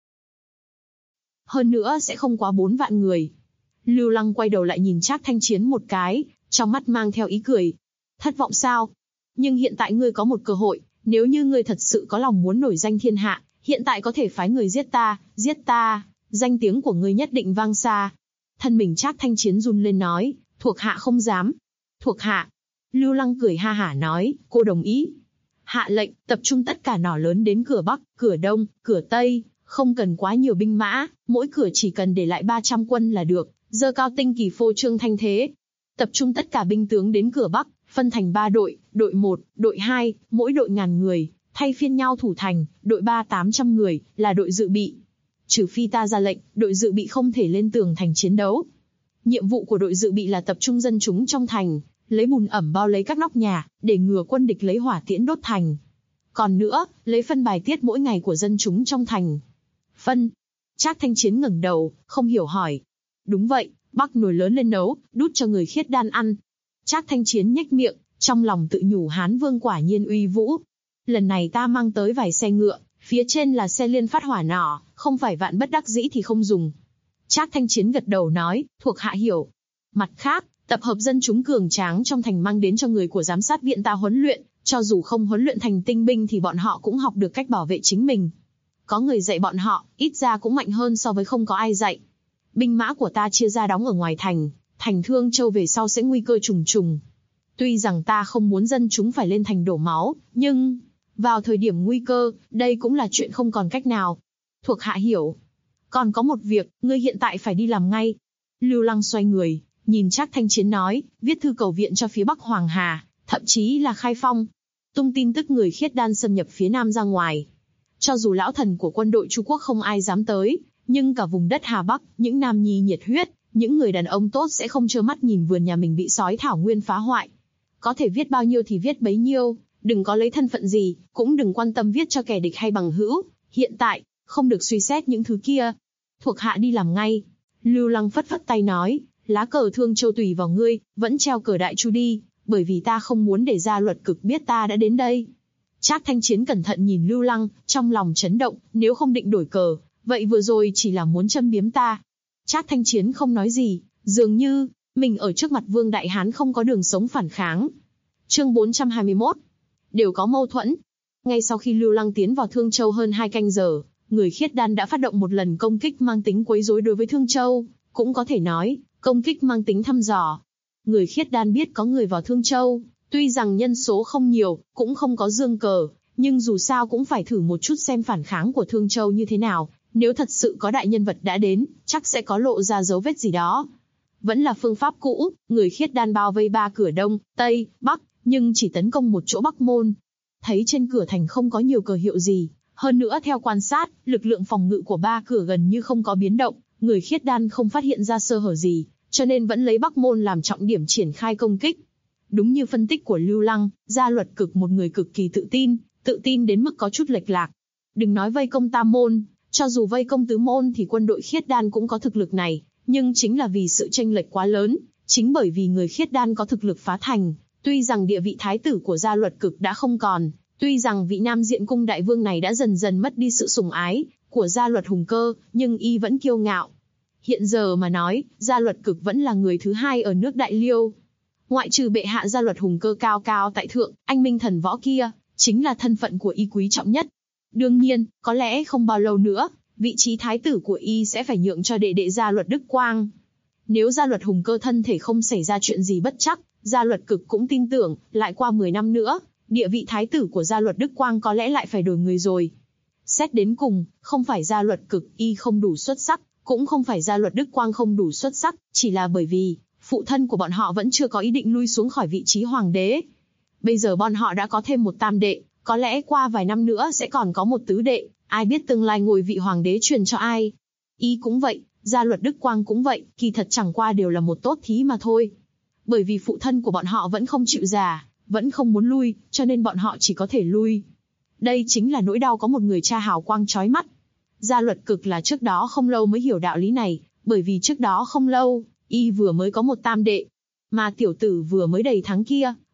Hơn nữa sẽ không quá 4 vạn người. Lưu Lăng quay đầu lại nhìn Trác Thanh Chiến một cái, trong mắt mang theo ý cười. Thất vọng sao? Nhưng hiện tại ngươi có một cơ hội, nếu như ngươi thật sự có lòng muốn nổi danh thiên hạ, hiện tại có thể phái người giết ta, danh tiếng của ngươi nhất định vang xa. Thân mình Trác Thanh Chiến run lên nói, thuộc hạ không dám. Thuộc hạ. Lưu Lăng cười ha hả nói, cô đồng ý. Hạ lệnh, tập trung tất cả nỏ lớn đến cửa Bắc, cửa Đông, cửa Tây, không cần quá nhiều binh mã, mỗi cửa chỉ cần để lại 300 quân là được, giơ cao tinh kỳ phô trương thanh thế. Tập trung tất cả binh tướng đến cửa Bắc, phân thành 3 đội, đội 1, đội 2, mỗi đội 1000 người, thay phiên nhau thủ thành, đội 3 800 người, là đội dự bị. Trừ phi ta ra lệnh, đội dự bị không thể lên tường thành chiến đấu. Nhiệm vụ của đội dự bị là tập trung dân chúng trong thành, lấy bùn ẩm bao lấy các nóc nhà, để ngừa quân địch lấy hỏa tiễn đốt thành. Còn nữa, lấy phân bài tiết mỗi ngày của dân chúng trong thành. Phân. Trác Thanh Chiến ngẩng đầu, không hiểu hỏi. Đúng vậy, bắc nồi lớn lên nấu, đút cho người khiết đan ăn. Trác Thanh Chiến nhếch miệng, trong lòng tự nhủ Hán Vương quả nhiên uy vũ. Lần này ta mang tới vài xe ngựa, phía trên là xe liên phát hỏa nỏ, không phải vạn bất đắc dĩ thì không dùng. Trác Thanh Chiến gật đầu nói, thuộc hạ hiểu. Mặt khác, tập hợp dân chúng cường tráng trong thành mang đến cho người của giám sát viện ta huấn luyện, cho dù không huấn luyện thành tinh binh thì bọn họ cũng học được cách bảo vệ chính mình. Có người dạy bọn họ, ít ra cũng mạnh hơn so với không có ai dạy. Binh mã của ta chia ra đóng ở ngoài thành, thành Thương Châu về sau sẽ nguy cơ trùng trùng. Tuy rằng ta không muốn dân chúng phải lên thành đổ máu, nhưng vào thời điểm nguy cơ, đây cũng là chuyện không còn cách nào. Thuộc hạ hiểu. Còn có một việc, ngươi hiện tại phải đi làm ngay. Lưu Lăng xoay người, nhìn Trác Thanh Chiến nói, viết thư cầu viện cho phía Bắc Hoàng Hà, thậm chí là Khai Phong. Tung tin tức người khiết đan xâm nhập phía Nam ra ngoài. Cho dù lão thần của quân đội Trung Quốc không ai dám tới, nhưng cả vùng đất Hà Bắc, những nam nhi nhiệt huyết, những người đàn ông tốt sẽ không trơ mắt nhìn vườn nhà mình bị sói thảo nguyên phá hoại. Có thể viết bao nhiêu thì viết bấy nhiêu, đừng có lấy thân phận gì, cũng đừng quan tâm viết cho kẻ địch hay bằng hữu. Hiện tại, không được suy xét những thứ kia. Thuộc hạ đi làm ngay. Lưu Lăng phất phất tay nói, lá cờ Thương Châu tùy vào ngươi, vẫn treo cờ Đại Chu đi, bởi vì ta không muốn để Gia Luật Cực biết ta đã đến đây. Trác Thanh Chiến cẩn thận nhìn Lưu Lăng, trong lòng chấn động, nếu không định đổi cờ, vậy vừa rồi chỉ là muốn châm biếm ta. Trác Thanh Chiến không nói gì, dường như mình ở trước mặt Vương Đại Hán không có đường sống phản kháng. Chương 421. Đều có mâu thuẫn. Ngay sau khi Lưu Lăng tiến vào Thương Châu hơn 2 canh giờ, người khiết đan đã phát động một lần công kích mang tính quấy rối đối với Thương Châu, cũng có thể nói, công kích mang tính thăm dò. Người khiết đan biết có người vào Thương Châu, tuy rằng nhân số không nhiều, cũng không có dương cờ, nhưng dù sao cũng phải thử một chút xem phản kháng của Thương Châu như thế nào. Nếu thật sự có đại nhân vật đã đến, chắc sẽ có lộ ra dấu vết gì đó. Vẫn là phương pháp cũ, người khiết đan bao vây 3 cửa Đông, Tây, Bắc, nhưng chỉ tấn công một chỗ Bắc Môn. Thấy trên cửa thành không có nhiều cờ hiệu gì, hơn nữa theo quan sát, lực lượng phòng ngự của 3 cửa gần như không có biến động, người khiết đan không phát hiện ra sơ hở gì, cho nên vẫn lấy Bắc Môn làm trọng điểm triển khai công kích. Đúng như phân tích của Lưu Lăng, Gia Luật Cực một người cực kỳ tự tin đến mức có chút lệch lạc. Đừng nói vây công Tam Môn, cho dù vây công Tứ Môn thì quân đội khiết đan cũng có thực lực này, nhưng chính là vì sự chênh lệch quá lớn, chính bởi vì người khiết đan có thực lực phá thành, tuy rằng địa vị thái tử của Gia Luật Cực đã không còn, tuy rằng vị Nam Diện Cung đại vương này đã dần dần mất đi sự sủng ái của Gia Luật Hùng Cơ, nhưng y vẫn kiêu ngạo. Hiện giờ mà nói, Gia Luật Cực vẫn là người thứ 2 ở nước Đại Liêu. Ngoại trừ bệ hạ Gia Luật Hùng Cơ cao cao tại thượng, anh minh thần võ kia, chính là thân phận của y quý trọng nhất. Đương nhiên, có lẽ không bao lâu nữa, vị trí thái tử của y sẽ phải nhượng cho đệ đệ Gia Luật Đức Quang. Nếu Gia Luật Hùng Cơ thân thể không xảy ra chuyện gì bất trắc, Gia Luật Cực cũng tin tưởng, lại qua 10 năm nữa, địa vị thái tử của Gia Luật Đức Quang có lẽ lại phải đổi người rồi. Xét đến cùng, không phải Gia Luật Cực y không đủ xuất sắc, cũng không phải Gia Luật Đức Quang không đủ xuất sắc, chỉ là bởi vì phụ thân của bọn họ vẫn chưa có ý định lui xuống khỏi vị trí hoàng đế. Bây giờ bọn họ đã có thêm một tam đệ, có lẽ qua vài năm nữa sẽ còn có một tứ đệ, ai biết tương lai ngôi vị hoàng đế truyền cho ai. Y cũng vậy, Gia Luật Đức Quang cũng vậy, kỳ thật chẳng qua đều là một tốt thí mà thôi. Bởi vì phụ thân của bọn họ vẫn không chịu già, vẫn không muốn lui, cho nên bọn họ chỉ có thể lui. Đây chính là nỗi đau có một người cha hào quang chói mắt. Gia Luật Cực là trước đó không lâu mới hiểu đạo lý này, bởi vì trước đó không lâu, y vừa mới có một tam đệ. Mà tiểu tử vừa mới đầy tháng kia,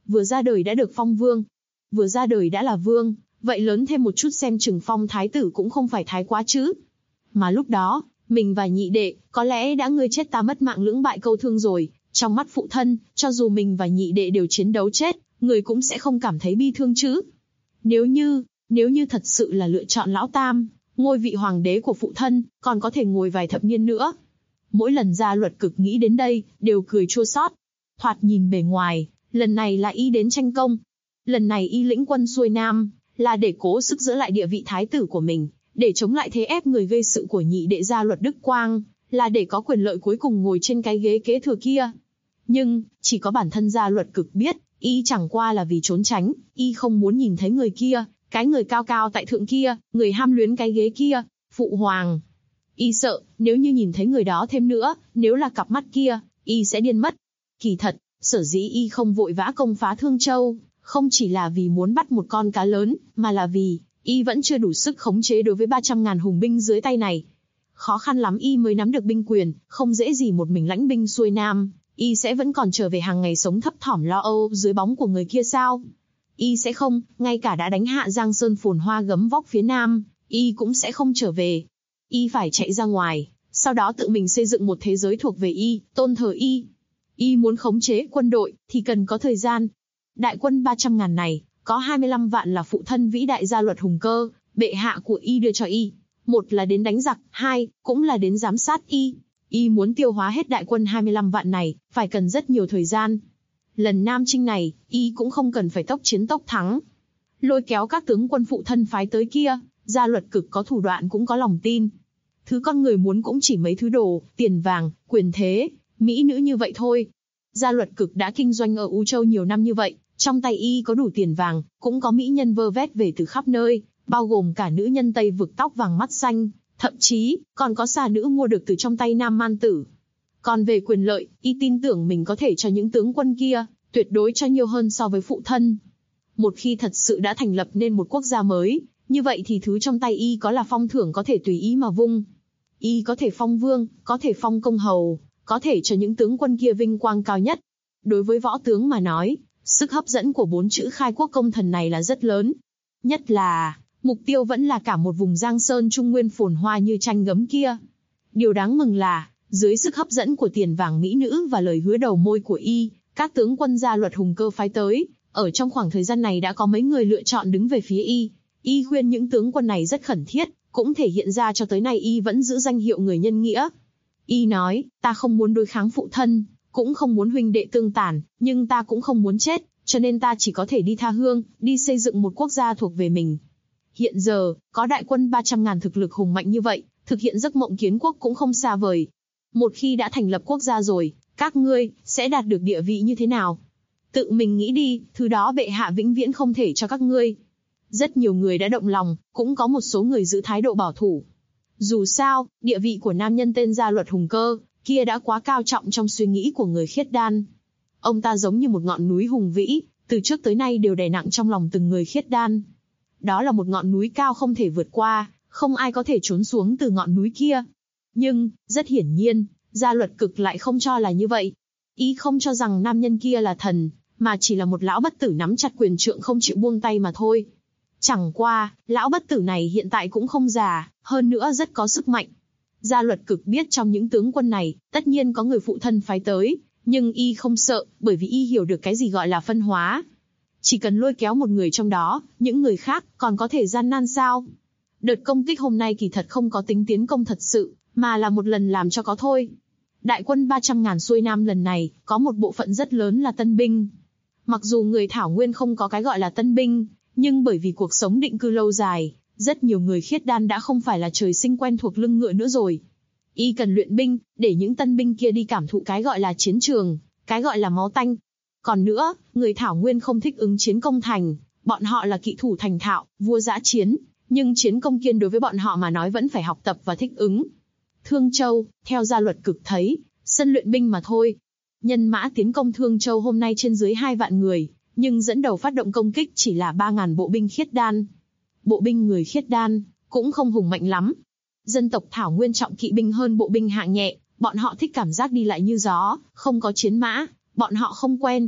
vừa ra đời đã được phong vương. Vừa ra đời đã là vương, vậy lớn thêm một chút xem chừng phong thái tử cũng không phải thái quá chứ. Mà lúc đó, mình và nhị đệ, có lẽ đã ngươi chết ta mất mạng lưỡng bại câu thương rồi. Trong mắt phụ thân, cho dù mình và nhị đệ đều chiến đấu chết, người cũng sẽ không cảm thấy bi thương chứ. Nếu như thật sự là lựa chọn lão tam, ngôi vị hoàng đế của phụ thân, còn có thể ngồi vài thập niên nữa. Mỗi lần Gia Luật Cực nghĩ đến đây, đều cười chua xót. Thoạt nhìn bề ngoài, lần này là y đến tranh công. Lần này y lĩnh quân xuôi nam, là để cố sức giữ lại địa vị thái tử của mình, để chống lại thế ép người gây sự của nhị đệ Gia Luật Đức Quang, là để có quyền lợi cuối cùng ngồi trên cái ghế kế thừa kia. Nhưng, chỉ có bản thân Gia Luật Cực biết, y chẳng qua là vì trốn tránh, y không muốn nhìn thấy người kia, cái người cao cao tại thượng kia, người ham luyến cái ghế kia, phụ hoàng. Y sợ, nếu như nhìn thấy người đó thêm nữa, nếu là cặp mắt kia, y sẽ điên mất. Kỳ thật, sở dĩ y không vội vã công phá Thương Châu, không chỉ là vì muốn bắt một con cá lớn, mà là vì y vẫn chưa đủ sức khống chế đối với 300.000 hùng binh dưới tay này. Khó khăn lắm y mới nắm được binh quyền, không dễ gì một mình lãnh binh xuôi nam, y sẽ vẫn còn trở về hàng ngày sống thấp thỏm lo âu dưới bóng của người kia sao? Y sẽ không, ngay cả đã đánh hạ Giang Sơn phồn hoa gấm vóc phía nam, y cũng sẽ không trở về. Y phải chạy ra ngoài, sau đó tự mình xây dựng một thế giới thuộc về y, tôn thờ y. Y muốn khống chế quân đội, thì cần có thời gian. Đại quân 300.000 này, có 25 vạn là phụ thân vĩ đại Gia Luật Hùng Cơ, bệ hạ của y đưa cho y. Một là đến đánh giặc, hai, cũng là đến giám sát y. Y muốn tiêu hóa hết đại quân 25 vạn này, phải cần rất nhiều thời gian. Lần Nam Chinh này, y cũng không cần phải tốc chiến tốc thắng. Lôi kéo các tướng quân phụ thân phái tới kia, Gia Luật Cực có thủ đoạn cũng có lòng tin. Thứ con người muốn cũng chỉ mấy thứ đồ, tiền vàng, quyền thế, mỹ nữ như vậy thôi. Gia Luật Cực đã kinh doanh ở U Châu nhiều năm như vậy, trong tay y có đủ tiền vàng, cũng có mỹ nhân vơ vét về từ khắp nơi, bao gồm cả nữ nhân Tây Vực tóc vàng mắt xanh, thậm chí còn có xà nữ mua được từ trong tay Nam Man Tử. Còn về quyền lợi, y tin tưởng mình có thể cho những tướng quân kia, tuyệt đối cho nhiều hơn so với phụ thân. Một khi thật sự đã thành lập nên một quốc gia mới, như vậy thì thứ trong tay y có là phong thưởng có thể tùy ý mà vung. Y có thể phong vương, có thể phong công hầu, có thể cho những tướng quân kia vinh quang cao nhất. Đối với võ tướng mà nói, sức hấp dẫn của 4 chữ khai quốc công thần này là rất lớn. Nhất là, mục tiêu vẫn là cả một vùng Giang Sơn Trung Nguyên phồn hoa như tranh gấm kia. Điều đáng mừng là, dưới sức hấp dẫn của tiền vàng mỹ nữ và lời hứa đầu môi của y, các tướng quân Gia Luật Hùng Cơ phái tới, ở trong khoảng thời gian này đã có mấy người lựa chọn đứng về phía y. Y khuyên những tướng quân này rất khẩn thiết, cũng thể hiện ra cho tới nay y vẫn giữ danh hiệu người nhân nghĩa. Y nói, ta không muốn đối kháng phụ thân, cũng không muốn huynh đệ tương tàn, nhưng ta cũng không muốn chết, cho nên ta chỉ có thể đi tha hương, đi xây dựng một quốc gia thuộc về mình. Hiện giờ, có đại quân 300.000 thực lực hùng mạnh như vậy, thực hiện giấc mộng kiến quốc cũng không xa vời. Một khi đã thành lập quốc gia rồi, các ngươi sẽ đạt được địa vị như thế nào? Tự mình nghĩ đi, thứ đó bệ hạ vĩnh viễn không thể cho các ngươi. Rất nhiều người đã động lòng, cũng có một số người giữ thái độ bảo thủ. Dù sao, địa vị của nam nhân tên Gia Luật Hùng Cơ kia đã quá cao trọng trong suy nghĩ của người khiết đan. Ông ta giống như một ngọn núi hùng vĩ, từ trước tới nay đều đè nặng trong lòng từng người khiết đan. Đó là một ngọn núi cao không thể vượt qua, không ai có thể trốn xuống từ ngọn núi kia. Nhưng, rất hiển nhiên, Gia Luật Cực lại không cho là như vậy. Ý không cho rằng nam nhân kia là thần, mà chỉ là một lão bất tử nắm chặt quyền trượng không chịu buông tay mà thôi. Chẳng qua, lão bất tử này hiện tại cũng không già, hơn nữa rất có sức mạnh. Gia Luật Cực biết trong những tướng quân này, tất nhiên có người phụ thân phái tới, nhưng y không sợ, bởi vì y hiểu được cái gì gọi là phân hóa. Chỉ cần lôi kéo một người trong đó, những người khác còn có thể gian nan sao? Đợt công kích hôm nay kỳ thật không có tính tiến công thật sự, mà là một lần làm cho có thôi. Đại quân 300.000 xuôi nam lần này, có một bộ phận rất lớn là tân binh. Mặc dù người Thảo Nguyên không có cái gọi là tân binh, nhưng bởi vì cuộc sống định cư lâu dài, rất nhiều người khiết đan đã không phải là trời sinh quen thuộc lưng ngựa nữa rồi. Y cần luyện binh, để những tân binh kia đi cảm thụ cái gọi là chiến trường, cái gọi là máu tanh. Còn nữa, người Thảo Nguyên không thích ứng chiến công thành, bọn họ là kỵ thủ thành thạo, vua dã chiến, nhưng chiến công kiên đối với bọn họ mà nói vẫn phải học tập và thích ứng. Thương Châu, theo Gia Luật Cực thấy, sân luyện binh mà thôi. Nhân mã tiến công Thương Châu hôm nay trên dưới 2 vạn người, nhưng dẫn đầu phát động công kích chỉ là 3.000 bộ binh khiết đan. Bộ binh người khiết đan, cũng không hùng mạnh lắm. Dân tộc Thảo Nguyên trọng kỵ binh hơn bộ binh hạng nhẹ, bọn họ thích cảm giác đi lại như gió, không có chiến mã, bọn họ không quen.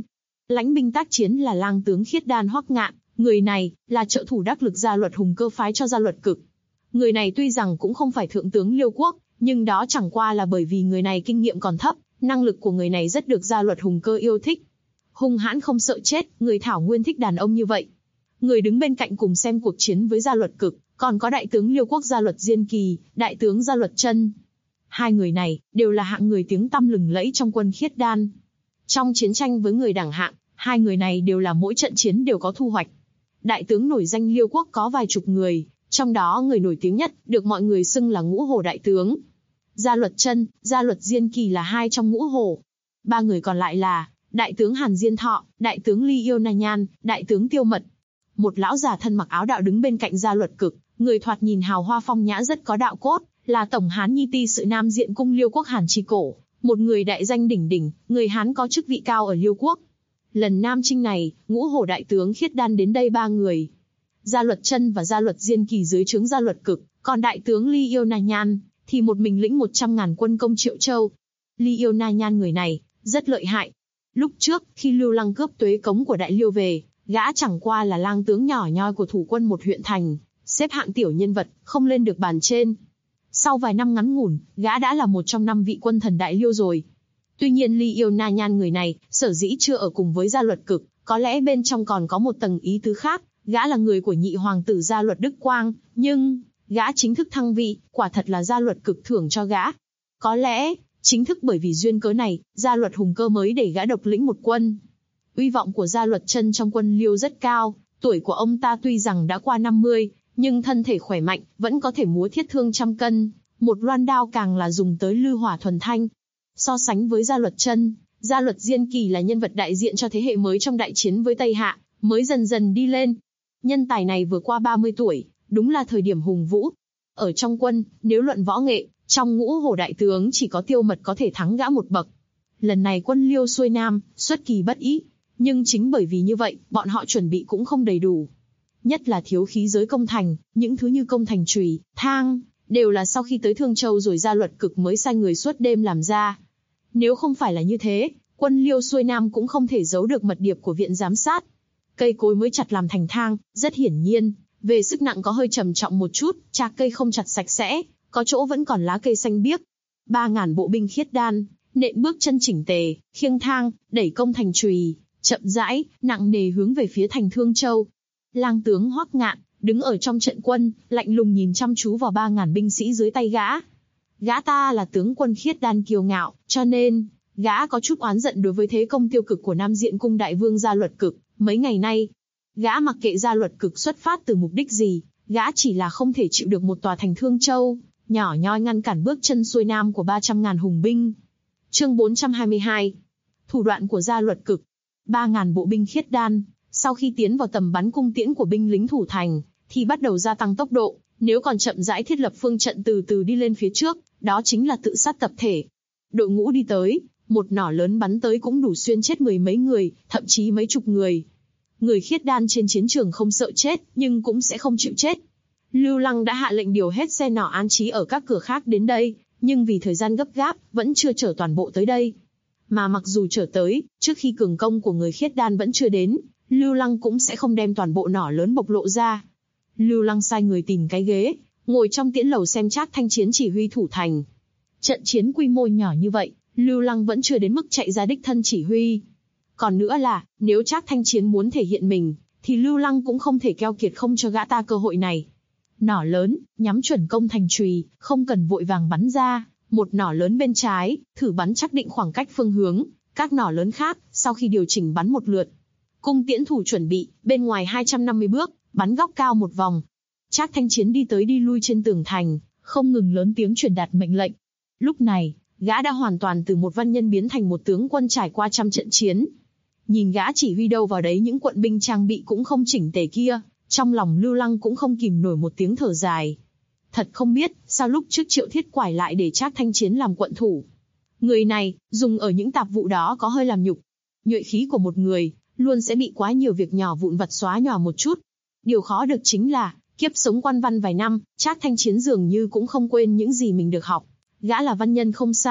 Lãnh binh tác chiến là lang tướng Khiết Đan Hoắc Ngạn, người này là trợ thủ đắc lực Gia Luật Hùng Cơ phái cho Gia Luật Cực. Người này tuy rằng cũng không phải thượng tướng Liêu Quốc, nhưng đó chẳng qua là bởi vì người này kinh nghiệm còn thấp, năng lực của người này rất được Gia Luật Hùng Cơ yêu thích. Hung hãn không sợ chết, người Thảo Nguyên thích đàn ông như vậy. Người đứng bên cạnh cùng xem cuộc chiến với Gia Luật Cực, còn có đại tướng Liêu Quốc Gia Luật Diên Kỳ, đại tướng Gia Luật Chân. Hai người này đều là hạng người tiếng tăm lừng lẫy trong quân Khiết Đan. Trong chiến tranh với người đẳng hạng, hai người này đều là mỗi trận chiến đều có thu hoạch. Đại tướng nổi danh Liêu Quốc có vài chục người, trong đó người nổi tiếng nhất được mọi người xưng là Ngũ Hổ đại tướng. Gia Luật Chân, Gia Luật Diên Kỳ là hai trong Ngũ Hổ. Ba người còn lại là đại tướng Hàn Diên Thọ, đại tướng Ly Yêu Na Nhan, đại tướng Tiêu Mật. Một lão già thân mặc áo đạo đứng bên cạnh Gia Luật Cực, người thoạt nhìn hào hoa phong nhã rất có đạo cốt, là tổng Hán Nhi Ti sự Nam Diện cung Liêu Quốc Hàn Tri Cổ, một người đại danh đỉnh đỉnh, người Hán có chức vị cao ở Liêu Quốc. Lần Nam Chinh này, Ngũ Hổ đại tướng Khiết Đan đến đây ba người. Gia Luật Chân và Gia Luật Diên Kỳ dưới trướng Gia Luật Cực, còn đại tướng Ly Yêu Na Nhan thì một mình lĩnh 100.000 quân công Triệu Châu. Ly Yêu Na Nhan người này rất lợi hại. Lúc trước, khi Lưu Lăng cướp Tuế Cống của Đại Liêu về, gã chẳng qua là lang tướng nhỏ nhoi của thủ quân một huyện thành, xếp hạng tiểu nhân vật, không lên được bàn trên. Sau vài năm ngắn ngủn, gã đã là một trong 5 vị quân thần Đại Liêu rồi. Tuy nhiên Ly Yêu Na Nhan người này, sở dĩ chưa ở cùng với Gia Luật Cực, có lẽ bên trong còn có một tầng ý tứ khác, gã là người của nhị hoàng tử Gia Luật Đức Quang, nhưng gã chính thức thăng vị, quả thật là Gia Luật Cực thưởng cho gã. Có lẽ, chính thức bởi vì duyên cớ này, Gia Luật Hùng Cơ mới để gã độc lĩnh một quân. Uy vọng của Gia Luật Chân trong quân Liêu rất cao, tuổi của ông ta tuy rằng đã qua 50, nhưng thân thể khỏe mạnh, vẫn có thể múa thiết thương trăm cân, một loan đao càng là dùng tới lư hỏa thuần thanh. So sánh với Gia Luật Chân, Gia Luật Diên Kỳ là nhân vật đại diện cho thế hệ mới trong đại chiến với Tây Hạ, mới dần dần đi lên. Nhân tài này vừa qua 30 tuổi, đúng là thời điểm hùng vũ. Ở trong quân, nếu luận võ nghệ, trong Ngũ Hổ đại tướng chỉ có Tiêu Mật có thể thắng gã một bậc. Lần này quân Liêu xuôi Nam, xuất kỳ bất ý, nhưng chính bởi vì như vậy, bọn họ chuẩn bị cũng không đầy đủ. Nhất là thiếu khí giới công thành, những thứ như công thành chùy, thang, đều là sau khi tới Thương Châu rồi Gia Luật Cực mới sai người suốt đêm làm ra. Nếu không phải là như thế, quân Liêu xuôi Nam cũng không thể giấu được mật điệp của viện giám sát. Cây cối mới chặt làm thành thang, rất hiển nhiên, về sức nặng có hơi trầm trọng một chút, chạc cây không chặt sạch sẽ, có chỗ vẫn còn lá cây xanh biếc. 3.000 bộ binh Khiết Đan, nện bước chân chỉnh tề, khiêng thang, đẩy công thành chùy, chậm rãi, nặng nề hướng về phía thành Thương Châu. Lang tướng Hoắc Ngạn đứng ở trong trận quân, lạnh lùng nhìn chăm chú vào 3.000 binh sĩ dưới tay gã. Gã ta là tướng quân Khiết Đan kiêu ngạo, cho nên gã có chút oán giận đối với thế công tiêu cực của Nam Diện cung đại vương Gia Luật Cực. Mấy ngày nay, gã mặc kệ Gia Luật Cực xuất phát từ mục đích gì, gã chỉ là không thể chịu được một tòa thành Thương Châu nhỏ nhoi ngăn cản bước chân xuôi nam của 300.000 hùng binh. Chương 422. Thủ đoạn của Gia Luật Cực. 3.000 bộ binh Khiết Đan, sau khi tiến vào tầm bắn cung tiễn của binh lính thủ thành, thì bắt đầu gia tăng tốc độ, nếu còn chậm rãi thiết lập phương trận từ từ đi lên phía trước, đó chính là tự sát tập thể. Đội ngũ đi tới, một nỏ lớn bắn tới cũng đủ xuyên chết mười mấy người, thậm chí mấy chục người. Người Khiết Đan trên chiến trường không sợ chết, nhưng cũng sẽ không chịu chết. Lưu Lăng đã hạ lệnh điều hết xe nỏ an trí ở các cửa khác đến đây, nhưng vì thời gian gấp gáp, vẫn chưa chở toàn bộ tới đây. Mà mặc dù chở tới, trước khi cường công của người Khiết Đan vẫn chưa đến, Lưu Lăng cũng sẽ không đem toàn bộ nỏ lớn bộc lộ ra. Lưu Lăng sai người tìm cái ghế, ngồi trong tiễn lầu xem Trác Thanh Chiến chỉ huy thủ thành. Trận chiến quy mô nhỏ như vậy, Lưu Lăng vẫn chưa đến mức chạy ra đích thân chỉ huy. Còn nữa là, nếu Trác Thanh Chiến muốn thể hiện mình, thì Lưu Lăng cũng không thể keo kiệt không cho gã ta cơ hội này. Nỏ lớn, nhắm chuẩn công thành chùy, không cần vội vàng bắn ra, một nỏ lớn bên trái, thử bắn chắc định khoảng cách phương hướng, các nỏ lớn khác, sau khi điều chỉnh bắn một lượt. Cung tiễn thủ chuẩn bị, bên ngoài 250 bước, bắn góc cao một vòng. Trác Thanh Chiến đi tới đi lui trên tường thành, không ngừng lớn tiếng truyền đạt mệnh lệnh. Lúc này, gã đã hoàn toàn từ một văn nhân biến thành một tướng quân trải qua trăm trận chiến. Nhìn gã chỉ huy đâu vào đấy những quận binh trang bị cũng không chỉnh tề kia, trong lòng Lưu Lăng cũng không kìm nổi một tiếng thở dài. Thật không biết, sao lúc trước Triệu Thiết Quải lại để Trác Thanh Chiến làm quận thủ. Người này, dùng ở những tạp vụ đó có hơi làm nhục. Nhuệ khí của một người, luôn sẽ bị quá nhiều việc nhỏ vụn vặt xóa nhòa một chút. Điều khó được chính là, kiếp sống quan văn vài năm, Trác Thanh Chiến dường như cũng không quên những gì mình được học. Gã là văn nhân không sai,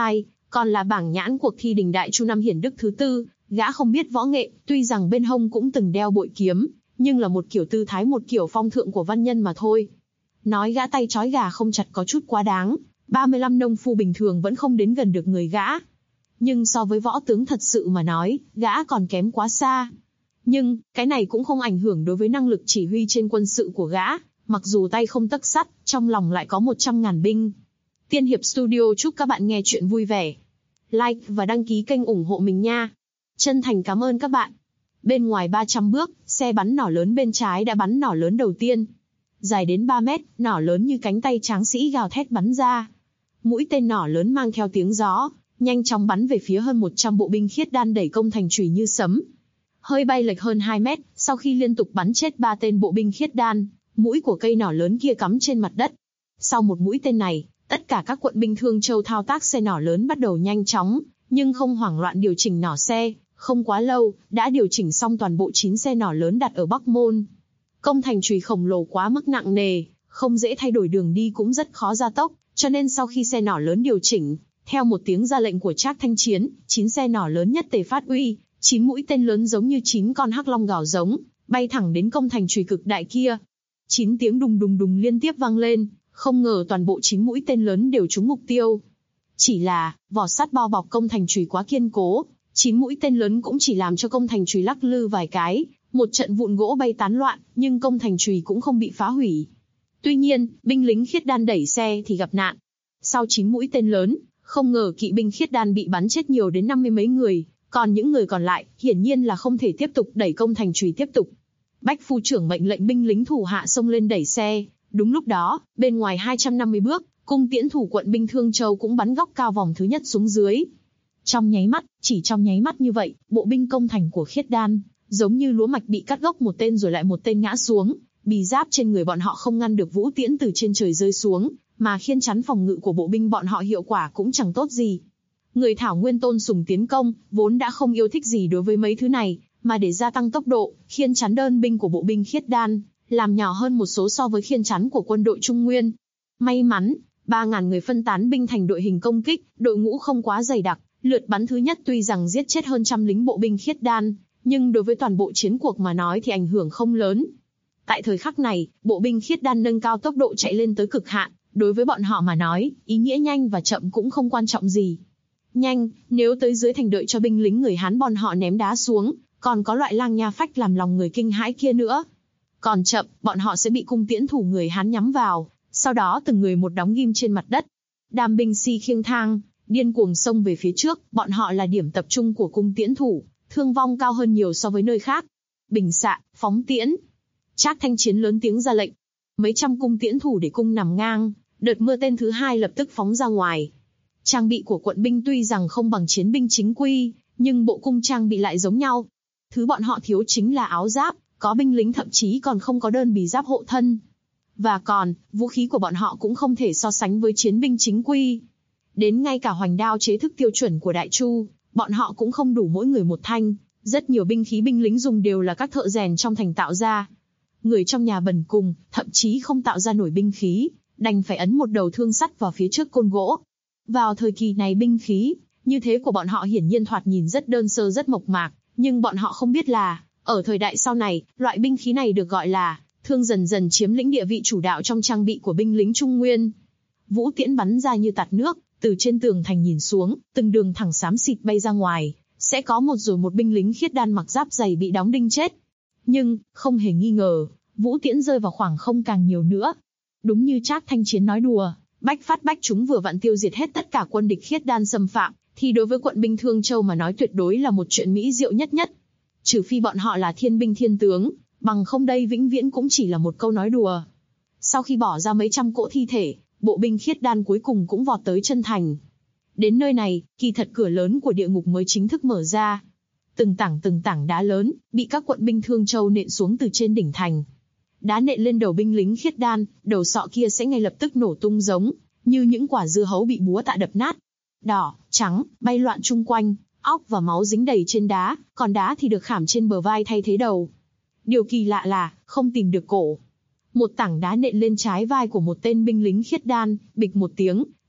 còn là bảng nhãn cuộc thi đình đại Chu năm hiển đức thứ tư. Gã không biết võ nghệ, tuy rằng bên hông cũng từng đeo bội kiếm, nhưng là một kiểu tư thái, một kiểu phong thượng của văn nhân mà thôi. Nói gã tay trói gà không chặt có chút quá đáng, 35 nông phu bình thường vẫn không đến gần được người gã. Nhưng so với võ tướng thật sự mà nói, gã còn kém quá xa. Nhưng, cái này cũng không ảnh hưởng đối với năng lực chỉ huy trên quân sự của gã, mặc dù tay không tấc sắt, trong lòng lại có 100.000 binh. Tiên Hiệp Studio chúc các bạn nghe chuyện vui vẻ. Like và đăng ký kênh ủng hộ mình nha. Chân thành cảm ơn các bạn. Bên ngoài 300 bước, xe bắn nỏ lớn bên trái đã bắn nỏ lớn đầu tiên. Dài đến 3 mét, nỏ lớn như cánh tay tráng sĩ gào thét bắn ra. Mũi tên nỏ lớn mang theo tiếng gió, nhanh chóng bắn về phía hơn 100 bộ binh khiết đan đẩy công thành chùy như sấm. Hơi bay lệch hơn 2 mét, sau khi liên tục bắn chết 3 tên bộ binh khiết đan, mũi của cây nỏ lớn kia cắm trên mặt đất. Sau một mũi tên này, tất cả các quận binh Thương Châu thao tác xe nỏ lớn bắt đầu nhanh chóng, nhưng không hoảng loạn điều chỉnh nỏ xe. Không quá lâu, đã điều chỉnh xong toàn bộ 9 xe nỏ lớn đặt ở Bắc Môn. Công thành chùy khổng lồ quá mức nặng nề, không dễ thay đổi đường đi cũng rất khó gia tốc, cho nên sau khi xe nỏ lớn điều chỉnh, theo một tiếng ra lệnh của Trác Thanh Chiến, 9 xe nỏ lớn nhất tề phát uy, 9 mũi tên lớn giống như 9 con hắc long gào giống, bay thẳng đến công thành chùy cực đại kia. 9 tiếng đùng đùng đùng liên tiếp vang lên, không ngờ toàn bộ 9 mũi tên lớn đều trúng mục tiêu. Chỉ là, vỏ sắt bao bọc công thành chùy quá kiên cố, 9 mũi tên lớn cũng chỉ làm cho công thành chùy lắc lư vài cái, một trận vụn gỗ bay tán loạn, nhưng công thành chùy cũng không bị phá hủy. Tuy nhiên, binh lính khiết đan đẩy xe thì gặp nạn. Sau 9 mũi tên lớn, không ngờ kỵ binh khiết đan bị bắn chết nhiều đến 50 mấy người, còn những người còn lại, hiển nhiên là không thể tiếp tục đẩy công thành chùy tiếp tục. Bách phu trưởng mệnh lệnh binh lính thủ hạ xông lên đẩy xe, đúng lúc đó, bên ngoài 250 bước, cung tiễn thủ quận binh Thương Châu cũng bắn góc cao vòng thứ nhất xuống dưới. Trong nháy mắt, chỉ trong nháy mắt như vậy, bộ binh công thành của khiết đan, giống như lúa mạch bị cắt gốc một tên rồi lại một tên ngã xuống, bì giáp trên người bọn họ không ngăn được vũ tiễn từ trên trời rơi xuống, mà khiên chắn phòng ngự của bộ binh bọn họ hiệu quả cũng chẳng tốt gì. Người Thảo Nguyên Tôn Sùng tiến công, vốn đã không yêu thích gì đối với mấy thứ này, mà để gia tăng tốc độ, khiên chắn đơn binh của bộ binh khiết đan, làm nhỏ hơn một số so với khiên chắn của quân đội Trung Nguyên. May mắn, 3.000 người phân tán binh thành đội hình công kích, đội ngũ không quá dày đặc, lượt bắn thứ nhất tuy rằng giết chết hơn trăm lính bộ binh khiết đan, nhưng đối với toàn bộ chiến cuộc mà nói thì ảnh hưởng không lớn. Tại thời khắc này, bộ binh khiết đan nâng cao tốc độ chạy lên tới cực hạn, đối với bọn họ mà nói, ý nghĩa nhanh và chậm cũng không quan trọng gì. Nhanh, nếu tới dưới thành đợi cho binh lính người Hán bọn họ ném đá xuống, còn có loại lang nha phách làm lòng người kinh hãi kia nữa. Còn chậm, bọn họ sẽ bị cung tiễn thủ người Hán nhắm vào, sau đó từng người một đóng ghim trên mặt đất. Đàm binh si khiêng thang, điên cuồng xông về phía trước, bọn họ là điểm tập trung của cung tiễn thủ, thương vong cao hơn nhiều so với nơi khác. Bình xạ, phóng tiễn. Trác Thanh Chiến lớn tiếng ra lệnh. Mấy trăm cung tiễn thủ để cung nằm ngang, đợt mưa tên thứ hai lập tức phóng ra ngoài. Trang bị của quận binh tuy rằng không bằng chiến binh chính quy, nhưng bộ cung trang bị lại giống nhau. Thứ bọn họ thiếu chính là áo giáp, có binh lính thậm chí còn không có đơn bì giáp hộ thân. Và còn, vũ khí của bọn họ cũng không thể so sánh với chiến binh chính quy. Đến ngay cả hoành đao chế thức tiêu chuẩn của Đại Chu, bọn họ cũng không đủ mỗi người một thanh, rất nhiều binh khí binh lính dùng đều là các thợ rèn trong thành tạo ra. Người trong nhà bần cùng, thậm chí không tạo ra nổi binh khí, đành phải ấn một đầu thương sắt vào phía trước côn gỗ. Vào thời kỳ này binh khí, như thế của bọn họ hiển nhiên thoạt nhìn rất đơn sơ rất mộc mạc, nhưng bọn họ không biết là, ở thời đại sau này, loại binh khí này được gọi là thương dần dần chiếm lĩnh địa vị chủ đạo trong trang bị của binh lính Trung Nguyên. Vũ tiễn bắn ra như tạt nước, từ trên tường thành nhìn xuống, từng đường thẳng xám xịt bay ra ngoài, sẽ có một rồi một binh lính khiết đan mặc giáp dày bị đóng đinh chết. Nhưng, không hề nghi ngờ, vũ tiễn rơi vào khoảng không càng nhiều nữa. Đúng như Trác Thanh Chiến nói đùa, bách phát bách chúng vừa vặn tiêu diệt hết tất cả quân địch khiết đan xâm phạm, thì đối với quận binh Thương Châu mà nói tuyệt đối là một chuyện mỹ diệu nhất nhất. Trừ phi bọn họ là thiên binh thiên tướng, bằng không đây vĩnh viễn cũng chỉ là một câu nói đùa. Sau khi bỏ ra mấy trăm cỗ thi thể, bộ binh khiết đan cuối cùng cũng vọt tới chân thành. Đến nơi này, kỳ thật cửa lớn của địa ngục mới chính thức mở ra. Từng tảng đá lớn, bị các quận binh Thương Châu nện xuống từ trên đỉnh thành. Đá nện lên đầu binh lính khiết đan, đầu sọ kia sẽ ngay lập tức nổ tung giống như những quả dưa hấu bị búa tạ đập nát. Đỏ, trắng, bay loạn chung quanh, óc và máu dính đầy trên đá, còn đá thì được khảm trên bờ vai thay thế đầu. Điều kỳ lạ là, không tìm được cổ. Một tảng đá nện lên trái vai của một tên binh lính khiết đan, bịch một tiếng,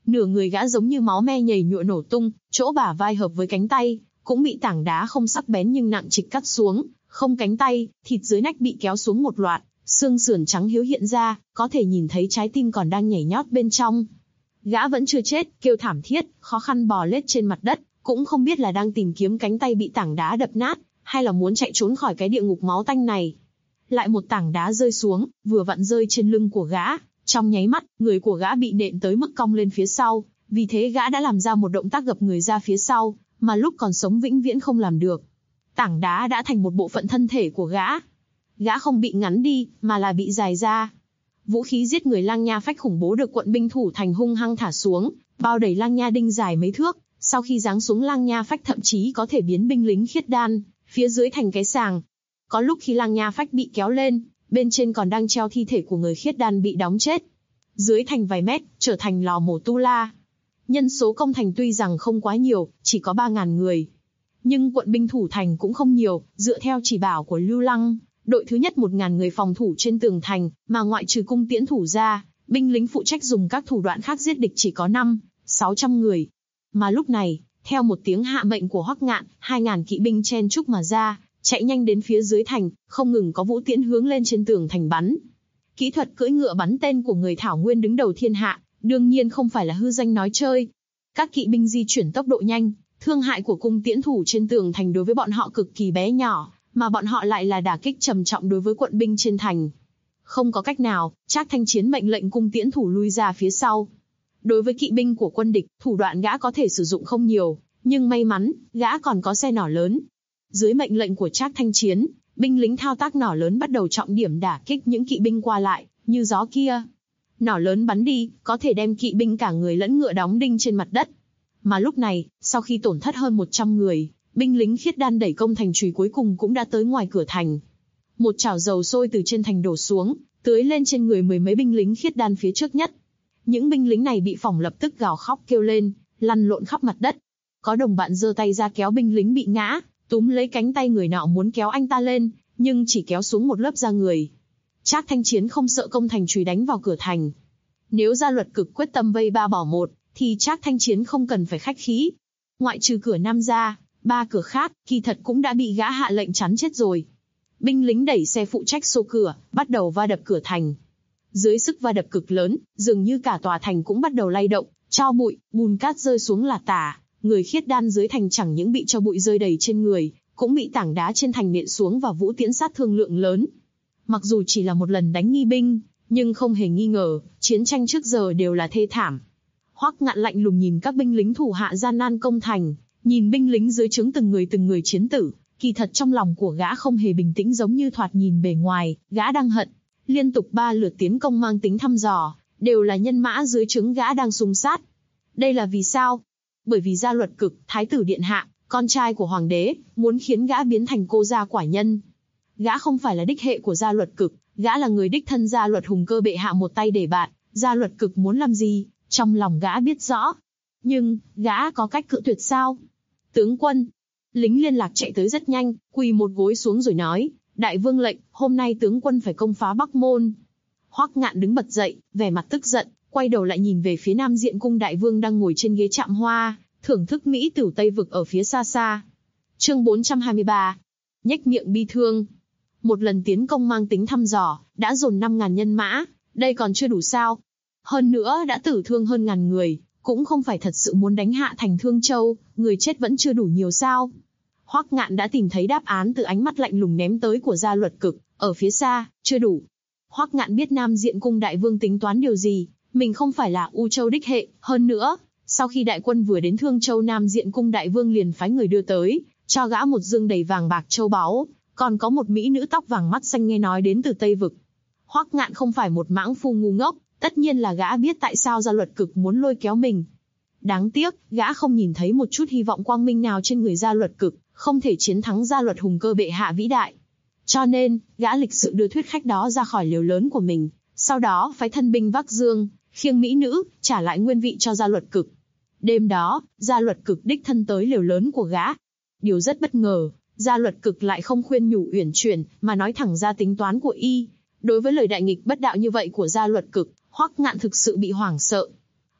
Nửa người gã giống như máu me nhầy nhụa nổ tung, chỗ bả vai hợp với cánh tay, cũng bị tảng đá không sắc bén nhưng nặng trịch cắt xuống, không cánh tay, thịt dưới nách bị kéo xuống một loạt, xương sườn trắng hiếu hiện ra, có thể nhìn thấy trái tim còn đang nhảy nhót bên trong. Gã vẫn chưa chết, kêu thảm thiết, khó khăn bò lết trên mặt đất, cũng không biết là đang tìm kiếm cánh tay bị tảng đá đập nát, hay là muốn chạy trốn khỏi cái địa ngục máu tanh này. Lại một tảng đá rơi xuống, vừa vặn rơi trên lưng của gã, trong nháy mắt, người của gã bị nện tới mức cong lên phía sau, vì thế gã đã làm ra một động tác gập người ra phía sau, mà lúc còn sống vĩnh viễn không làm được. Tảng đá đã thành một bộ phận thân thể của gã. Gã không bị ngắn đi, mà là bị dài ra. Vũ khí giết người Lang Nha Phách khủng bố được quận binh thủ thành hung hăng thả xuống, bao đầy Lang Nha đinh dài mấy thước, sau khi giáng xuống Lang Nha Phách thậm chí có thể biến binh lính khiết đan phía dưới thành cái sàng. Có lúc khi Lang Nha Phách bị kéo lên, bên trên còn đang treo thi thể của người khiết đan bị đóng chết. Dưới thành vài mét, trở thành lò mổ tu la. Nhân số công thành tuy rằng không quá nhiều, chỉ có 3.000 người. Nhưng quận binh thủ thành cũng không nhiều, dựa theo chỉ bảo của Lưu Lăng, đội thứ nhất 1.000 người phòng thủ trên tường thành, mà ngoại trừ cung tiễn thủ ra, binh lính phụ trách dùng các thủ đoạn khác giết địch chỉ có 500-600 người. Mà lúc này, theo một tiếng hạ mệnh của Hoắc Ngạn, 2.000 kỵ binh chen chúc mà ra, chạy nhanh đến phía dưới thành, không ngừng có vũ tiễn hướng lên trên tường thành bắn. Kỹ thuật cưỡi ngựa bắn tên của người Thảo Nguyên đứng đầu thiên hạ, đương nhiên không phải là hư danh nói chơi. Các kỵ binh di chuyển tốc độ nhanh, thương hại của cung tiễn thủ trên tường thành đối với bọn họ cực kỳ bé nhỏ, mà bọn họ lại là đả kích trầm trọng đối với quận binh trên thành. Không có cách nào, Trác Thanh Chiến mệnh lệnh cung tiễn thủ lui ra phía sau. Đối với kỵ binh của quân địch, thủ đoạn gã có thể sử dụng không nhiều, nhưng may mắn, gã còn có xe nỏ lớn. Dưới mệnh lệnh của Trác Thanh Chiến, binh lính thao tác nỏ lớn bắt đầu trọng điểm đả kích những kỵ binh qua lại, như gió kia. Nỏ lớn bắn đi, có thể đem kỵ binh cả người lẫn ngựa đóng đinh trên mặt đất. Mà lúc này, sau khi tổn thất hơn 100 người, binh lính khiết đan đẩy công thành trùy cuối cùng cũng đã tới ngoài cửa thành. Một chảo dầu sôi từ trên thành đổ xuống, tưới lên trên người mười mấy binh lính khiết đan phía trước nhất. Những binh lính này bị phỏng lập tức gào khóc kêu lên, lăn lộn khắp mặt đất. Có đồng bạn giơ tay ra kéo binh lính bị ngã, túm lấy cánh tay người nọ muốn kéo anh ta lên, nhưng chỉ kéo xuống một lớp da người. Trác Thanh Chiến không sợ công thành chùy đánh vào cửa thành. Nếu Gia Luật Cực quyết tâm vây 3 bỏ 1, thì Trác Thanh Chiến không cần phải khách khí. Ngoại trừ cửa Nam ra, 3 cửa khác, kỳ thật cũng đã bị gã hạ lệnh chắn chết rồi. Binh lính đẩy xe phụ trách xô cửa, bắt đầu va đập cửa thành. Dưới sức va đập cực lớn, dường như cả tòa thành cũng bắt đầu lay động, tro bụi, bùn cát rơi xuống là tả. Người khiết đan dưới thành chẳng những bị tro bụi rơi đầy trên người, cũng bị tảng đá trên thành nện xuống và vũ tiễn sát thương lượng lớn. Mặc dù chỉ là một lần đánh nghi binh, nhưng không hề nghi ngờ, chiến tranh trước giờ đều là thê thảm. Hoắc Ngạn lạnh lùng nhìn các binh lính thủ hạ gian nan công thành, nhìn binh lính dưới trướng từng người chiến tử, kỳ thật trong lòng của gã không hề bình tĩnh giống như thoạt nhìn bề ngoài, gã đang hận. Liên tục 3 lượt tiến công mang tính thăm dò, đều là nhân mã dưới trướng gã đang xung sát. Đây là vì sao? Bởi vì Gia Luật Cực, Thái tử điện hạ, con trai của hoàng đế, muốn khiến gã biến thành cô gia quả nhân. Gã không phải là đích hệ của Gia Luật Cực, gã là người đích thân Gia Luật Hùng Cơ bệ hạ một tay để bạn. Gia Luật Cực muốn làm gì, trong lòng gã biết rõ. Nhưng, gã có cách cự tuyệt sao? Tướng quân, lính liên lạc chạy tới rất nhanh, quỳ một gối xuống rồi nói, đại vương lệnh, hôm nay tướng quân phải công phá Bắc Môn. Hoắc Ngạn đứng bật dậy, vẻ mặt tức giận, quay đầu lại nhìn về phía Nam Diện cung đại vương đang ngồi trên ghế chạm hoa, thưởng thức mỹ tửu Tây vực ở phía xa xa. Chương 423. Nhếch miệng bi thương. Một lần tiến công mang tính thăm dò, đã dồn 5.000 nhân mã, đây còn chưa đủ sao? Hơn nữa đã tử thương hơn 1.000 người, cũng không phải thật sự muốn đánh hạ thành Thương Châu, người chết vẫn chưa đủ nhiều sao? Hoắc Ngạn đã tìm thấy đáp án từ ánh mắt lạnh lùng ném tới của Gia Luật Cực, ở phía xa, chưa đủ. Hoắc Ngạn biết Nam Diện cung đại vương tính toán điều gì, mình không phải là U Châu đích hệ, hơn nữa, sau khi đại quân vừa đến Thương Châu, Nam Diện cung đại vương liền phái người đưa tới, cho gã một dương đầy vàng bạc châu báu, còn có một mỹ nữ tóc vàng mắt xanh nghe nói đến từ Tây vực. Hoắc Ngạn không phải một mãng phu ngu ngốc, tất nhiên là gã biết tại sao Gia Luật Cực muốn lôi kéo mình. Đáng tiếc, gã không nhìn thấy một chút hy vọng quang minh nào trên người Gia Luật Cực, không thể chiến thắng Gia Luật Hùng Cơ bệ hạ vĩ đại. Cho nên, gã lịch sự đưa thuyết khách đó ra khỏi lều lớn của mình, sau đó phái thân binh vác dương, khiêng mỹ nữ, trả lại nguyên vị cho Gia Luật Cực. Đêm đó, Gia Luật Cực đích thân tới lều lớn của gã. Điều rất bất ngờ, Gia Luật Cực lại không khuyên nhủ uyển chuyển, mà nói thẳng ra tính toán của y. Đối với lời đại nghịch bất đạo như vậy của Gia Luật Cực, Hoắc Ngạn thực sự bị hoảng sợ.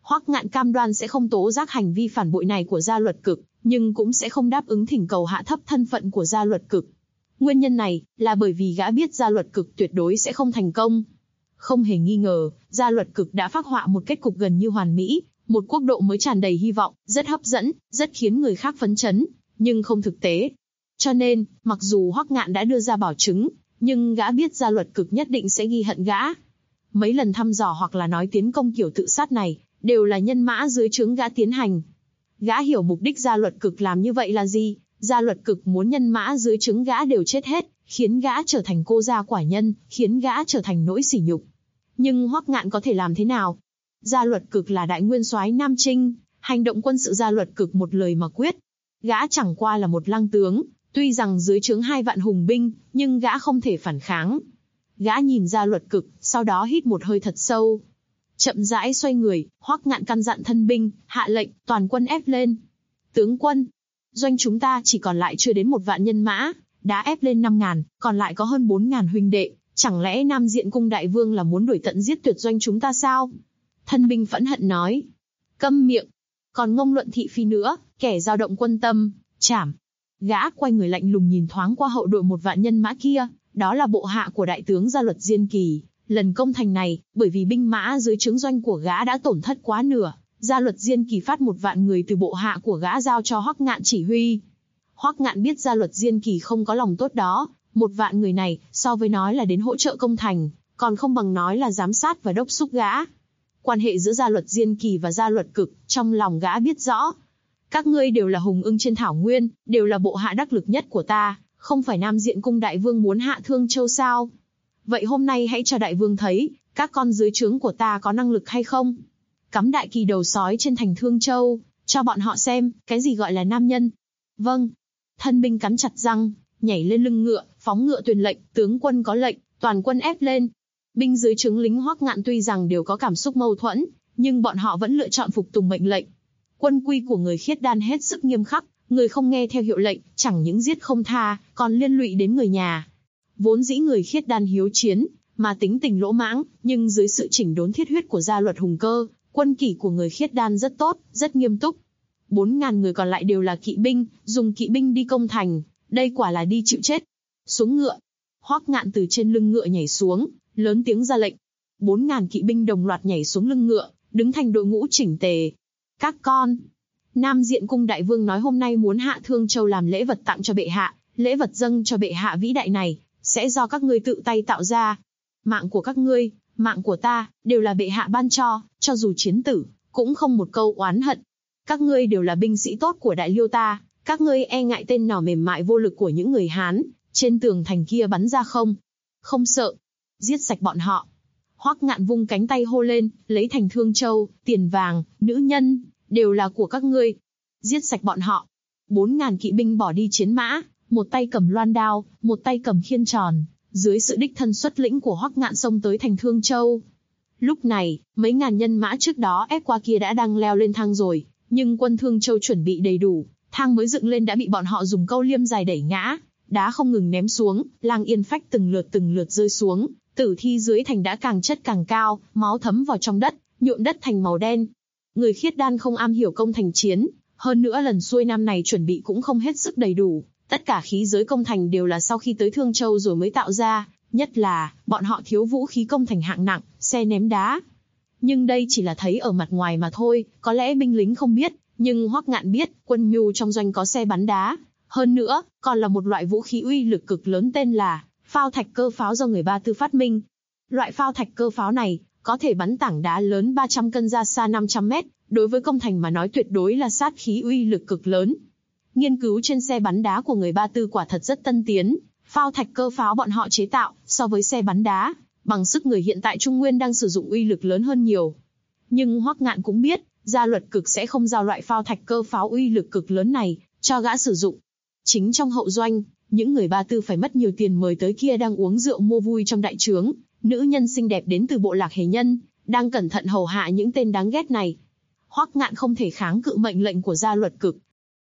Hoắc Ngạn cam đoan sẽ không tố giác hành vi phản bội này của Gia Luật Cực, nhưng cũng sẽ không đáp ứng thỉnh cầu hạ thấp thân phận của Gia Luật Cực. Nguyên nhân này là bởi vì gã biết Gia Luật Cực tuyệt đối sẽ không thành công. Không hề nghi ngờ, Gia Luật Cực đã phác họa một kết cục gần như hoàn mỹ, một quốc độ mới tràn đầy hy vọng, rất hấp dẫn, rất khiến người khác phấn chấn, nhưng không thực tế. Cho nên, mặc dù Hoắc Ngạn đã đưa ra bảo chứng, nhưng gã biết Gia Luật Cực nhất định sẽ ghi hận gã. Mấy lần thăm dò hoặc là nói tiến công kiểu tự sát này, đều là nhân mã dưới trướng gã tiến hành. Gã hiểu mục đích Gia Luật Cực làm như vậy là gì, Gia Luật Cực muốn nhân mã dưới trướng gã đều chết hết, khiến gã trở thành cô gia quả nhân, khiến gã trở thành nỗi sỉ nhục. Nhưng Hoắc Ngạn có thể làm thế nào? Gia Luật Cực là đại nguyên soái Nam Trinh, hành động quân sự Gia Luật Cực một lời mà quyết. Gã chẳng qua là một lăng tướng, tuy rằng dưới trướng 2 vạn hùng binh, nhưng gã không thể phản kháng. Gã nhìn Gia Luật Cực, sau đó hít một hơi thật sâu. Chậm rãi xoay người, Hoắc Ngạn căn dặn thân binh, hạ lệnh, toàn quân ép lên. Tướng quân, doanh chúng ta chỉ còn lại chưa đến 1 vạn nhân mã, đã ép lên 5.000, còn lại có hơn 4.000 huynh đệ. Chẳng lẽ Nam Diện Cung đại vương là muốn đuổi tận giết tuyệt doanh chúng ta sao? Thân binh phẫn hận nói. Câm miệng, còn ngông luận thị phi nữa, kẻ dao động quân tâm, chảm. Gã quay người lạnh lùng nhìn thoáng qua hậu đội 1 vạn nhân mã kia, đó là bộ hạ của đại tướng Gia Luật Diên Kỳ. Lần công thành này, bởi vì binh mã dưới trướng doanh của gã đã tổn thất quá nửa, Gia Luật Diên Kỳ phát 1 vạn người từ bộ hạ của gã giao cho Hoắc Ngạn chỉ huy. Hoắc Ngạn biết Gia Luật Diên Kỳ không có lòng tốt đó, 1 vạn người này, so với nói là đến hỗ trợ công thành, còn không bằng nói là giám sát và đốc thúc gã. Quan hệ giữa Gia Luật Diên Kỳ và Gia Luật Cực, trong lòng gã biết rõ. Các ngươi đều là hùng ưng trên thảo nguyên, đều là bộ hạ đắc lực nhất của ta, không phải Nam Diện Cung đại vương muốn hạ Thương Châu sao? Vậy hôm nay hãy cho đại vương thấy, các con dưới trướng của ta có năng lực hay không? Cắm đại kỳ đầu sói trên thành Thương Châu, cho bọn họ xem, cái gì gọi là nam nhân. Vâng. Thân binh cắn chặt răng, nhảy lên lưng ngựa, phóng ngựa truyền lệnh, tướng quân có lệnh, toàn quân ép lên. Binh dưới trướng lính Hoắc Ngạn tuy rằng đều có cảm xúc mâu thuẫn, nhưng bọn họ vẫn lựa chọn phục tùng mệnh lệnh. Quân quy của người khiết đan hết sức nghiêm khắc, người không nghe theo hiệu lệnh, chẳng những giết không tha, còn liên lụy đến người nhà. Vốn dĩ người khiết đan hiếu chiến, mà tính tình lỗ mãng, nhưng dưới sự chỉnh đốn thiết huyết của Gia Luật Hùng Cơ, quân kỷ của người khiết đan rất tốt, rất nghiêm túc. 4.000 người còn lại đều là kỵ binh, dùng kỵ binh đi công thành, đây quả là đi chịu chết. Xuống ngựa. Hoắc Ngạn từ trên lưng ngựa nhảy xuống, lớn tiếng ra lệnh. 4.000 kỵ binh đồng loạt nhảy xuống lưng ngựa, đứng thành đội ngũ chỉnh tề. Các con, Nam Diện Cung đại vương nói hôm nay muốn hạ Thương Châu làm lễ vật tặng cho bệ hạ, lễ vật dâng cho bệ hạ vĩ đại này, sẽ do các ngươi tự tay tạo ra. Mạng của các ngươi, mạng của ta, đều là bệ hạ ban cho dù chiến tử, cũng không một câu oán hận. Các ngươi đều là binh sĩ tốt của đại liêu ta, các ngươi e ngại tên nỏ mềm mại vô lực của những người Hán, trên tường thành kia bắn ra không? Không sợ. Giết sạch bọn họ. Hoắc Ngạn vung cánh tay hô lên, lấy thành Thương Châu, tiền vàng, nữ nhân, đều là của các ngươi. Giết sạch bọn họ. 4.000 kỵ binh bỏ đi chiến mã, một tay cầm loan đao, một tay cầm khiên tròn, dưới sự đích thân xuất lĩnh của Hoắc Ngạn xông tới thành Thương Châu. Lúc này, mấy ngàn nhân mã trước đó ép qua kia đã đang leo lên thang rồi, nhưng quân Thương Châu chuẩn bị đầy đủ, thang mới dựng lên đã bị bọn họ dùng câu liêm dài đẩy ngã, đá không ngừng ném xuống, lang yên phách từng lượt rơi xuống, tử thi dưới thành đã càng chất càng cao, máu thấm vào trong đất, nhuộm đất thành màu đen. Người khiết đan không am hiểu công thành chiến, hơn nữa lần xuôi năm này chuẩn bị cũng không hết sức đầy đủ, tất cả khí giới công thành đều là sau khi tới Thương Châu rồi mới tạo ra, nhất là, bọn họ thiếu vũ khí công thành hạng nặng, xe ném đá. Nhưng đây chỉ là thấy ở mặt ngoài mà thôi, có lẽ binh lính không biết, nhưng Hoắc Ngạn biết, quân nhu trong doanh có xe bắn đá. Hơn nữa, còn là một loại vũ khí uy lực cực lớn tên là phao thạch cơ pháo do người Ba Tư phát minh. Loại phao thạch cơ pháo này, có thể bắn tảng đá lớn 300 cân ra xa 500 mét, đối với công thành mà nói tuyệt đối là sát khí uy lực cực lớn. Nghiên cứu trên xe bắn đá của người Ba Tư quả thật rất tân tiến, phao thạch cơ pháo bọn họ chế tạo, so với xe bắn đá, bằng sức người hiện tại Trung Nguyên đang sử dụng uy lực lớn hơn nhiều. Nhưng Hoắc Ngạn cũng biết, Gia Luật Cực sẽ không giao loại phao thạch cơ pháo uy lực cực lớn này cho gã sử dụng. Chính trong hậu doanh, những người Ba Tư phải mất nhiều tiền mời tới kia đang uống rượu mua vui trong đại trướng, nữ nhân xinh đẹp đến từ bộ lạc Hề Nhân, đang cẩn thận hầu hạ những tên đáng ghét này. Hoắc Ngạn không thể kháng cự mệnh lệnh của Gia Luật Cực.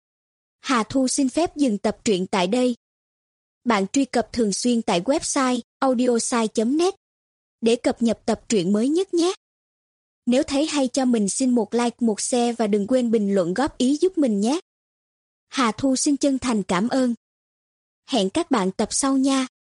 Hà Thu xin phép dừng tập truyện tại đây. Bạn truy cập thường xuyên tại website audiosai.net để cập nhật tập truyện mới nhất nhé. Nếu thấy hay cho mình xin một like, một share và đừng quên bình luận góp ý giúp mình nhé. Hà Thu xin chân thành cảm ơn. Hẹn các bạn tập sau nha.